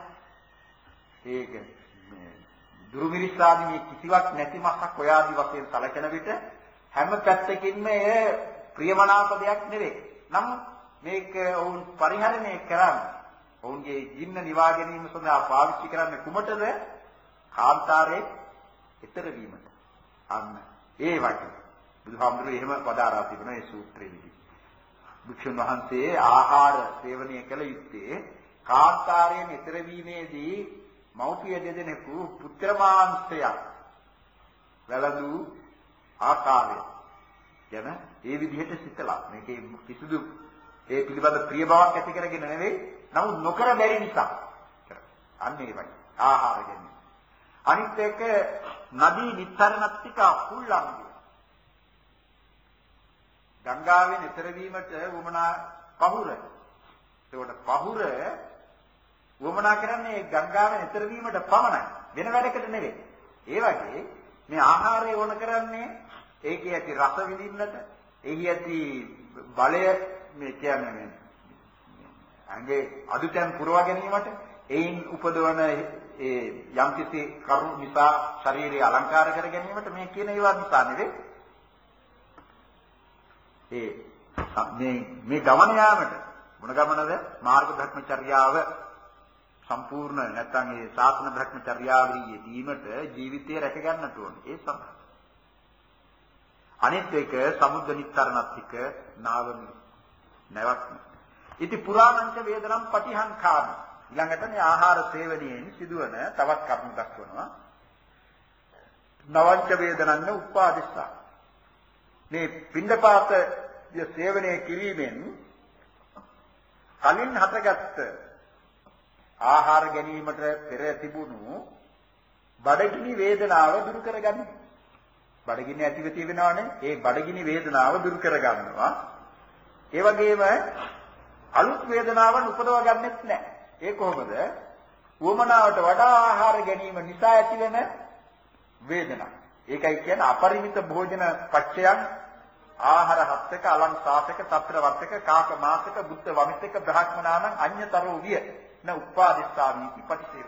ඒක දුරුමිරිස්සාදී මේ කිසිවක් නැති මසක් ඔය ආදි වශයෙන් සැලකෙන විට හැම පැත්තකින්ම ඒ ප්‍රියමනාප දෙයක් නෙවෙයි. නමුත් මේක ඔවුන් පරිහරණය කරන්නේ ඔවුන්ගේ ජීන්න නිවා ගැනීම සඳහා පාවිච්චි කරන්නේ කුමටද? කාන්තාරයේ ඊතර වීමට. අන්න ඒ වගේ බුදුහාමුදුරුවෝ එහෙම වදාරා තිබෙනවා මේ සූත්‍රයේදී. භික්ෂුන් වහන්සේ ආහාර සේවනය කළ යුත්තේ කාන්තාරයෙන් ඊතර වීමේදී මෞපිය දෙදෙනෙකු පුත්‍ර මාංශයක් වැළඳු ආකාරය ගැන ඒ විදිහට සිතලා මේකේ කිසිදු ඒ පිළිබඳ ප්‍රිය බවක් ඇති කරගෙන නෙවෙයි, නමුත් නොකර බැරි නිසා අන්න ඒ වගේ ආහාර ගැනීම. අනිත් එක නදී නිතරණත්තිකා කුල්ලංගිය. ගංගාවෙන් ඈතර වීමට වමනා පහුර. ඒකට පහුර වමනා කරන්නේ ගංගාවෙන් ඈතර වීමට පමණයි. වෙන වැඩකට නෙවෙයි. ඒ වගේ මේ ආහාරය ඕන කරන්නේ ඒකේ ඇති රස විඳින්නට, එහි ඇති බලය මේ කියන්නේ මේ අංගේ අදුතෙන් පුරවා ගැනීමට, එයින් උපදවන ඒ යම්කිසි කරුණු නිසා ශරීරය අලංකාර කර ගැනීමට මේ කියන ඒවා නිසා නෙවෙයි. ඒ මේ මේ ගමන යාමට මොන ගමනද? මාර්ග භ්‍රමචර්යාව සම්පූර්ණ නැත්නම් ඒ සාසන භ්‍රමචර්යාවලිය දීමට ජීවිතය රැක ගන්නට ඕනේ. ඒ සඳහා අනිත් එක සමුද්ද නිස්සරණත්තික නාවමි නැවක්මි. ඉති පුරාණංච වේදනම් පටිහංකාමි. ඊළඟට මේ ආහාර සේවනයෙන් සිදුවන තවත් කර්ම දක්වනවා. නවංච වේදනන්න උපාදිස්සා. මේ පිණ්ඩපාත සේවනය කිරීමෙන් කලින් හටගත්ත ආහාර ගැනීමට පෙර තිබුණු බඩගිනි වේදනාව දුරු කරගන්න. බඩගිනි ඇතිව තියෙනවනේ. ඒ බඩගිනි වේදනාව දුරු කරගන්නවා. ඒ වගේම අලුත් වේදනාවන් උපදව ගන්නෙත් නැහැ. ඒ කොහොමද? උවමනාවට වඩා ආහාර ගැනීම නිසා ඇතිවෙන වේදනා. ඒකයි කියන්නේ අපරිමිත භෝජන පච්චයන් ආහාර හත්තක අලං සාතක తත්‍ර වත්තක කාක මාසක බුද්ධ වමිතක බ්‍රහ්මනානං අඤ්‍යතරෝ විය න උපාදිස්සාමි පිපටිසේව.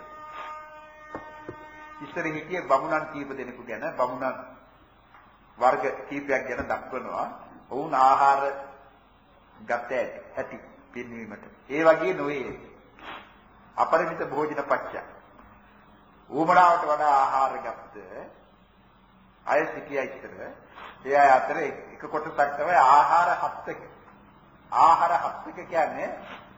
ඉස්සර හිටියේ බමුණන් කීප දෙනෙකු ගැන බමුණන් වර්ග කීපයක් ගැන දක්වනවා. ඔවුන් ආහාර ගත ඇති පින්වීමට. ඒ වගේ නොවේ. අපරිමිත භෝජන පච්චය. ඌමනාවට වඩා ආහාර ගත්ත අය සිටියා ඉස්සර. ඒ අය අතර එක කොටසක් තමයි ආහාර හත්තක. ආහාර හත්තක කියන්නේ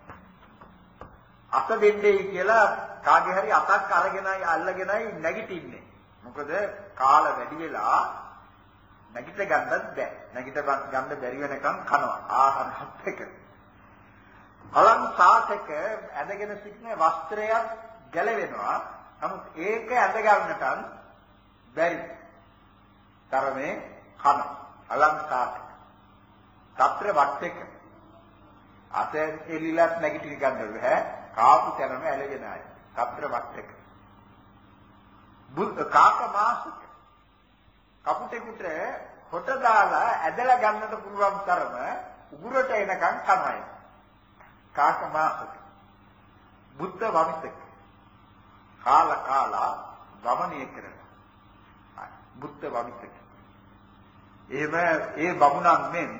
අත දෙන්නේ කියලා කාගේ හරි අතක් අරගෙනයි අල්ලගෙනයි නැගිටින්නේ. මොකද කාල වැඩි වෙලා නැගිට ගන්නත් බැහැ. නැගිට ගන්න බැරි වෙනකන් කනවා. ආහාර හත්තක. අලං සාතක ඇඳගෙන සිටින වස්ත්‍රයක් ගැලවෙනවා. නමුත් ඒක ඇඳ ගන්නට බැරි. තරමේ කන අලං සාතක. తත්‍ර වත්තක. අත එලිලත් නැගිටින්න ගන්න බැහැ. කාපු තැනම ඇලගෙන ආයි. తත්‍ර වත්තක. බුද්ධ කාක මාසක. කපුටෙකුට හොට දාලා ඇදලා ගන්නට පුළුවන් තරම උගුරට එනකන් කනයි. කාක මාසක. බුද්ධ වමිතක. කාල කාලා ගමනය කරනවා. බුද්ධ වමිතක. එහෙම ඒ බමුණන් මෙන්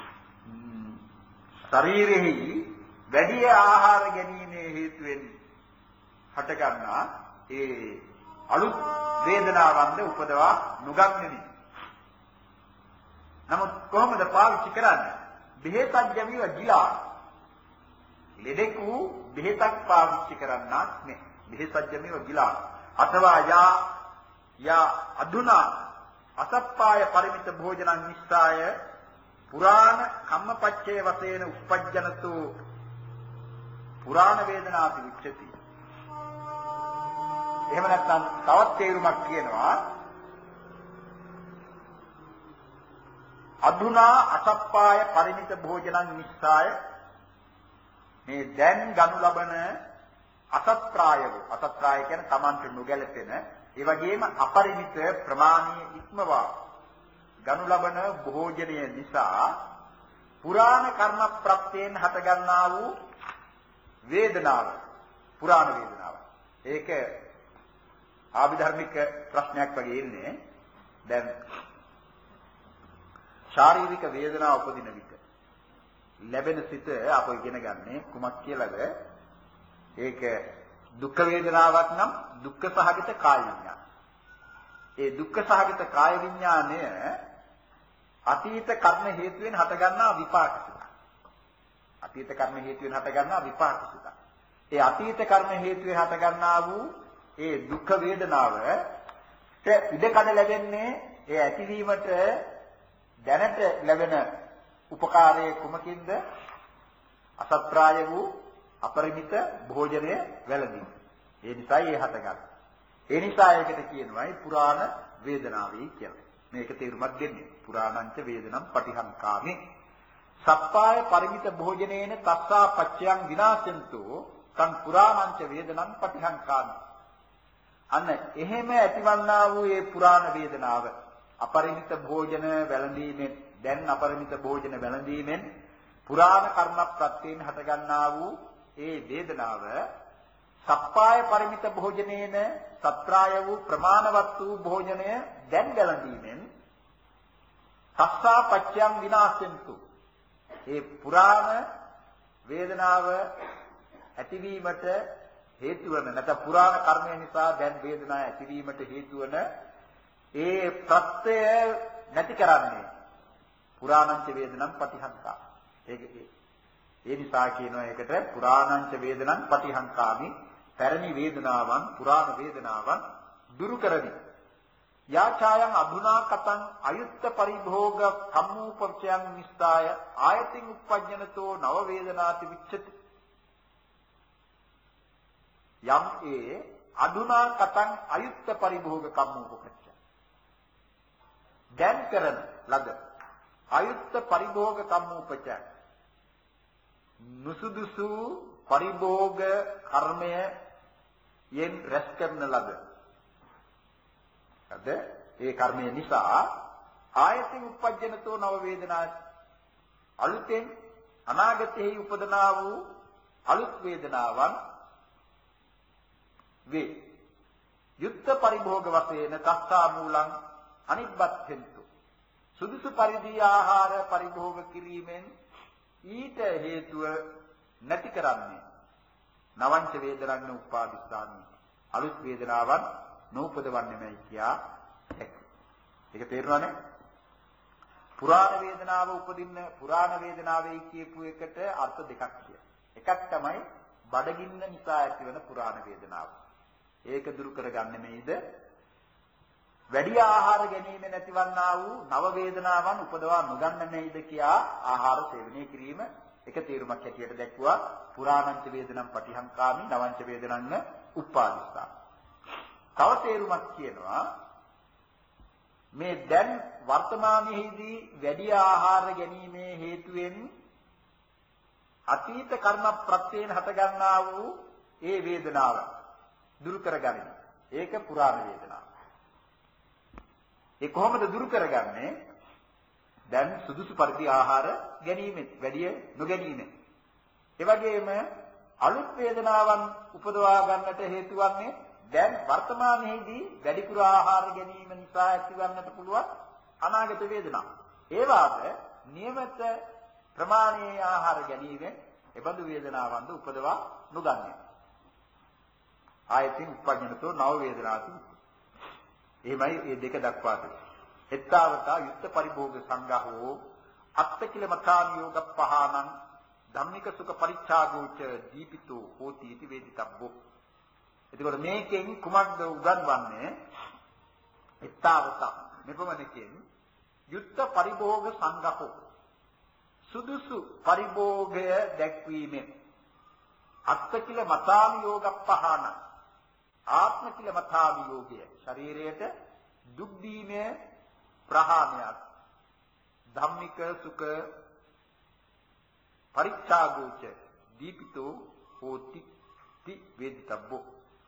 ශරීරෙහි වැඩි ආහාර ගැනීමේ හේතුවෙන් හටගන්නා ඒ අලුත් වේදනාවන්ද උපදවා නොගන්නෙමි. නමුත් කොහොමද පාවිච්චි කරන්නේ? බෙහෙතක්ජමිව ගිලා. ලෙඩෙකු බෙහෙතක් පාවිච්චි කරන්නක් නේ. බෙහෙතක්ජමිව ගිලා. අथवा යා යා අදුනා අසප්පාය පරිමිත භෝජනං නිස්සාය පුරාණ කම්මපච්චේ වශයෙන් උපජ්ජනතු පුරාණ වේදනාති විච්ඡති. එහෙම නැත්නම් තවත් තේරුමක් කියනවා අදුනා අසප්පාය පරිමිත භෝජනං නිස්සාය මේ දැන් ගනු ලබන අසත්‍රායව අසත්‍රාය කියන්නේ Tamanට නොගැලපෙන ඒ වගේම අපරිමිත ප්‍රමාණීය ඉක්මවා ගනු ලබන භෝජනය නිසා පුරාණ කර්ම ප්‍රත්‍යයෙන් හටගන්නා වූ වේදනාව පුරාණ වේදනාව. ඒක ආභිධර්මික ප්‍රශ්නයක් වගේ ඉන්නේ. දැන් ශාරීරික වේදනාව උපදින විට ලැබෙන සිත අප ඉගෙන ගන්නේ කුමක් කියලාද? ඒක දුක් වේදනාවක් නම් දුක්ඛ සහගත කාය විඥාන. ඒ දුක්ඛ සහගත කාය විඥානය අතීත කර්ම හේතුවෙන් හටගන්නා විපාක සිත. අතීත කර්ම හේතුවෙන් හටගන්නා විපාක සිත. ඒ අතීත කර්ම හේතුවෙන් හටගන්නා වූ ඒ දුක් වේදනාව ඉඩකඩ ලැබෙන්නේ ඒ ඇතිවීමට දැනට ලැබෙන උපකාරයේ කුමකින්ද? අසත්‍රාය වූ අපරිමිත භෝජනය වැළඳීම. ඒ නිසායි ඒ හටගන්නේ. ඒ නිසා ඒකට කියනවායි පුරාණ වේදනාවයි කියලා. මේක තේරුමක් දෙන්නේ. පුරාණංච වේදනම් පටිහංකාමි. සප්පාය පරිමිත භෝජනේන තස්සා පච්චයන් විනාශෙන්තෝ තං පුරාණංච වේදනම් පටිහංකාමි. අන්න එහෙම ඇතිවන්නා වූ ඒ පුරාණ වේදනාව අපරිමිත භෝජන වැළඳීමෙන් දැන් අපරිමිත භෝජන වැළඳීමෙන් පුරාණ කර්ම ප්‍රත්‍යයෙන් හටගන්නා වූ ඒ වේදනාව සප්පාය පරිමිත භෝජනේන සත්‍රාය වූ ප්‍රමාණවත් වූ භෝජනය දැන් වැළඳීමෙන් තස්සා පච්චයන් විනාශෙන්තු ඒ පුරාණ වේදනාව ඇතිවීමට හේතු වන නැත්නම් පුරාණ කර්මය නිසා දැන් වේදනාව ඇතිවීමට හේතු වන ඒ ප්‍රත්‍යය නැති කරන්නේ පුරාණංච වේදනං පටිහංකා. ඒක ඒ නිසා කියනවා ඒකට පුරාණංච වේදනං පටිහංකාමි. පැරණි වේදනාවන් පුරාණ වේදනාවන් දුරු කරමි. යාචායන් අදුනා කතං අයුත්ත පරිභෝග කම්මූපච්ඡයන් නිස්සාය ආයතින් උප්පජ්ජනතෝ නව වේදනාති විච්ඡති. යම් ඒ අදුනා කතං අයුත්ත පරිභෝග කම්මූපච්ඡය දැන් කරන ලද අයුත්ත පරිභෝග කම්මූපච්ඡය නුසුදුසු පරිභෝග කර්මය යෙන් රැස් කරන ලද අද ඒ කර්මය නිසා ආයතින් උප්පජ්ජනතෝ නව වේදනා අලුතෙන් අනාගතයේ උපදනා වූ අලුත් වේදනාවන් වේ. යුක්ත පරිභෝග වශයෙන් තස්සා මූලං අනිබ්බත්හෙන්තු. සුදුසු පරිදි ආහාර පරිභෝග කිරීමෙන් ඊට හේතුව නැති කරන්නේ නවංච වේදනන්න උපාදිස්සාමි. අලුත් වේදනාවන් නූපදවන්නේ නැහැ කියා හැකියි. ඒක තේරුණානේ? පුරාණ වේදනාව උපදින්න පුරාණ වේදනාවේ කියපු එකට අර්ථ දෙකක් කිය. එකක් තමයි බඩගින්න නිසා ඇතිවන පුරාණ වේදනාව. ඒක දුරු කරගන්නේ මේද වැඩි ආහාර ගැනීම නැතිවන්නා වූ නව වේදනාවන් උපදවා නොගන්න නැයිද කියා ආහාර සේවනය කිරීම එක තේරුමක් හැටියට දැක්වුවා. පුරාණංච වේදනං පටිහංකාමි නවංච වේදනං උප්පාදිස්සා. තව තේරුමක් කියනවා මේ දැන් වර්තමානයේදී වැඩි ආහාර ගැනීමේ හේතුවෙන් අතීත කර්ම ප්‍රත්‍යයෙන් හටගන්නා වූ ඒ වේදනාව දුරු කරගන්න. ඒක පුරාණ වේදනාව. ඒ කොහොමද දුරු කරගන්නේ? දැන් සුදුසු පරිදි ආහාර ගැනීමෙන් වැඩි නොගැනීමෙන්. ඒ වගේම අලුත් වේදනාවන් උපදවා ගන්නට හේතු වන්නේ දැන් වර්තමානයේදී වැඩිපුර ආහාර ගැනීම නිසා ඇතිවන්නට පුළුවන් අනාගත වේදනා. ඒ වාද නියමිත ප්‍රමාණයේ ආහාර ගැනීමෙන් එබඳු වේදනාවන්ද උපදවා නොගන්නේ. ආයතින් උපඥනතෝ නව වේදනාති. එහෙමයි මේ දෙක දක්වා දෙන්නේ. එත්තාවතා යුක්ත පරිභෝග සංඝහෝ අත්තකිලමතානියෝග පහානං ධම්මික සුඛ පරිච්ඡාගෝච දීපිතෝ හෝති इति වේදිතබ්බෝ. එතකොට මේකෙන් කුමක්ද උගන්වන්නේ? එත්තාවතා මෙපමණකින් යුක්ත පරිභෝග සංඝහෝ සුදුසු පරිභෝගය දැක්වීමෙන් අත්තකිල මතානියෝග පහානං ආත්ම කිල මතාවියෝගය ශරීරයට දුක් දීමේ ප්‍රහාණයක් ධම්මික සුඛ පරිච්ඡාගෝච දීපිතෝ හෝති ති වේදිතබ්බෝ.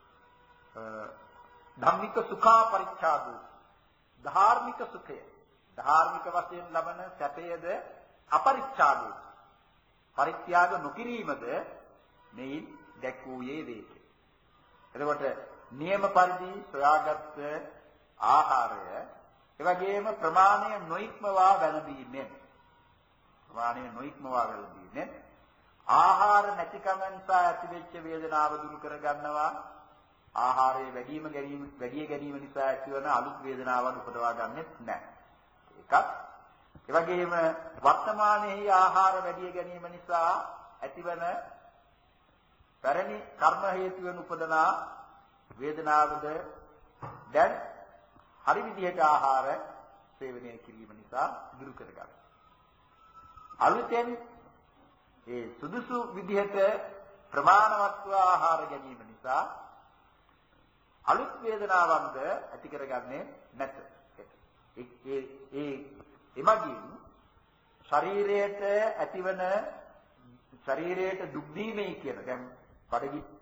ධම්මික සුඛා පරිච්ඡාගෝ ධාර්මික සුඛය ධාර්මික වශයෙන් ලබන සැපයද අපරිච්ඡාගෝ පරිත්‍යාග නොකිරීමද මෙයින් දැක්වූයේ වේක. එතකොට නියම පරිදි සොයාගත් ආහාරය එවැගේම ප්‍රමාණය නොඉක්මවා වැළඳීමෙන් ප්‍රමාණය නොඉක්මවා වැළඳීමෙන් ආහාර නැතිකම නිසා ඇතිවෙච්ච වේදනාව දුරු කර ගන්නවා. ආහාරයේ වැඩිම ගැනීම වැඩි ගැනීම නිසා ඇතිවන අලුත් වේදනාවන් උපදවා ගන්නෙත් නැහැ. එකක්. එවැගේම වර්තමානයේ ආහාර වැඩි ගැනීම නිසා ඇතිවන පැරණි කර්ම හේතු වෙන උපදනා වේදනාවද දැන් හරි විදිහට ආහාර සේවනය කිරීම නිසා දුරු කරගන්න. අලුතෙන් ඒ සුදුසු විදිහට ප්‍රමාණවත්ව ආහාර ගැනීම නිසා අලුත් වේදනාවන්ද ඇති කරගන්නේ නැත. ඒ ඒ එමගින් ශරීරයට ඇතිවන ශරීරයට දුක් දීමේ කියන දැන් බඩගින්න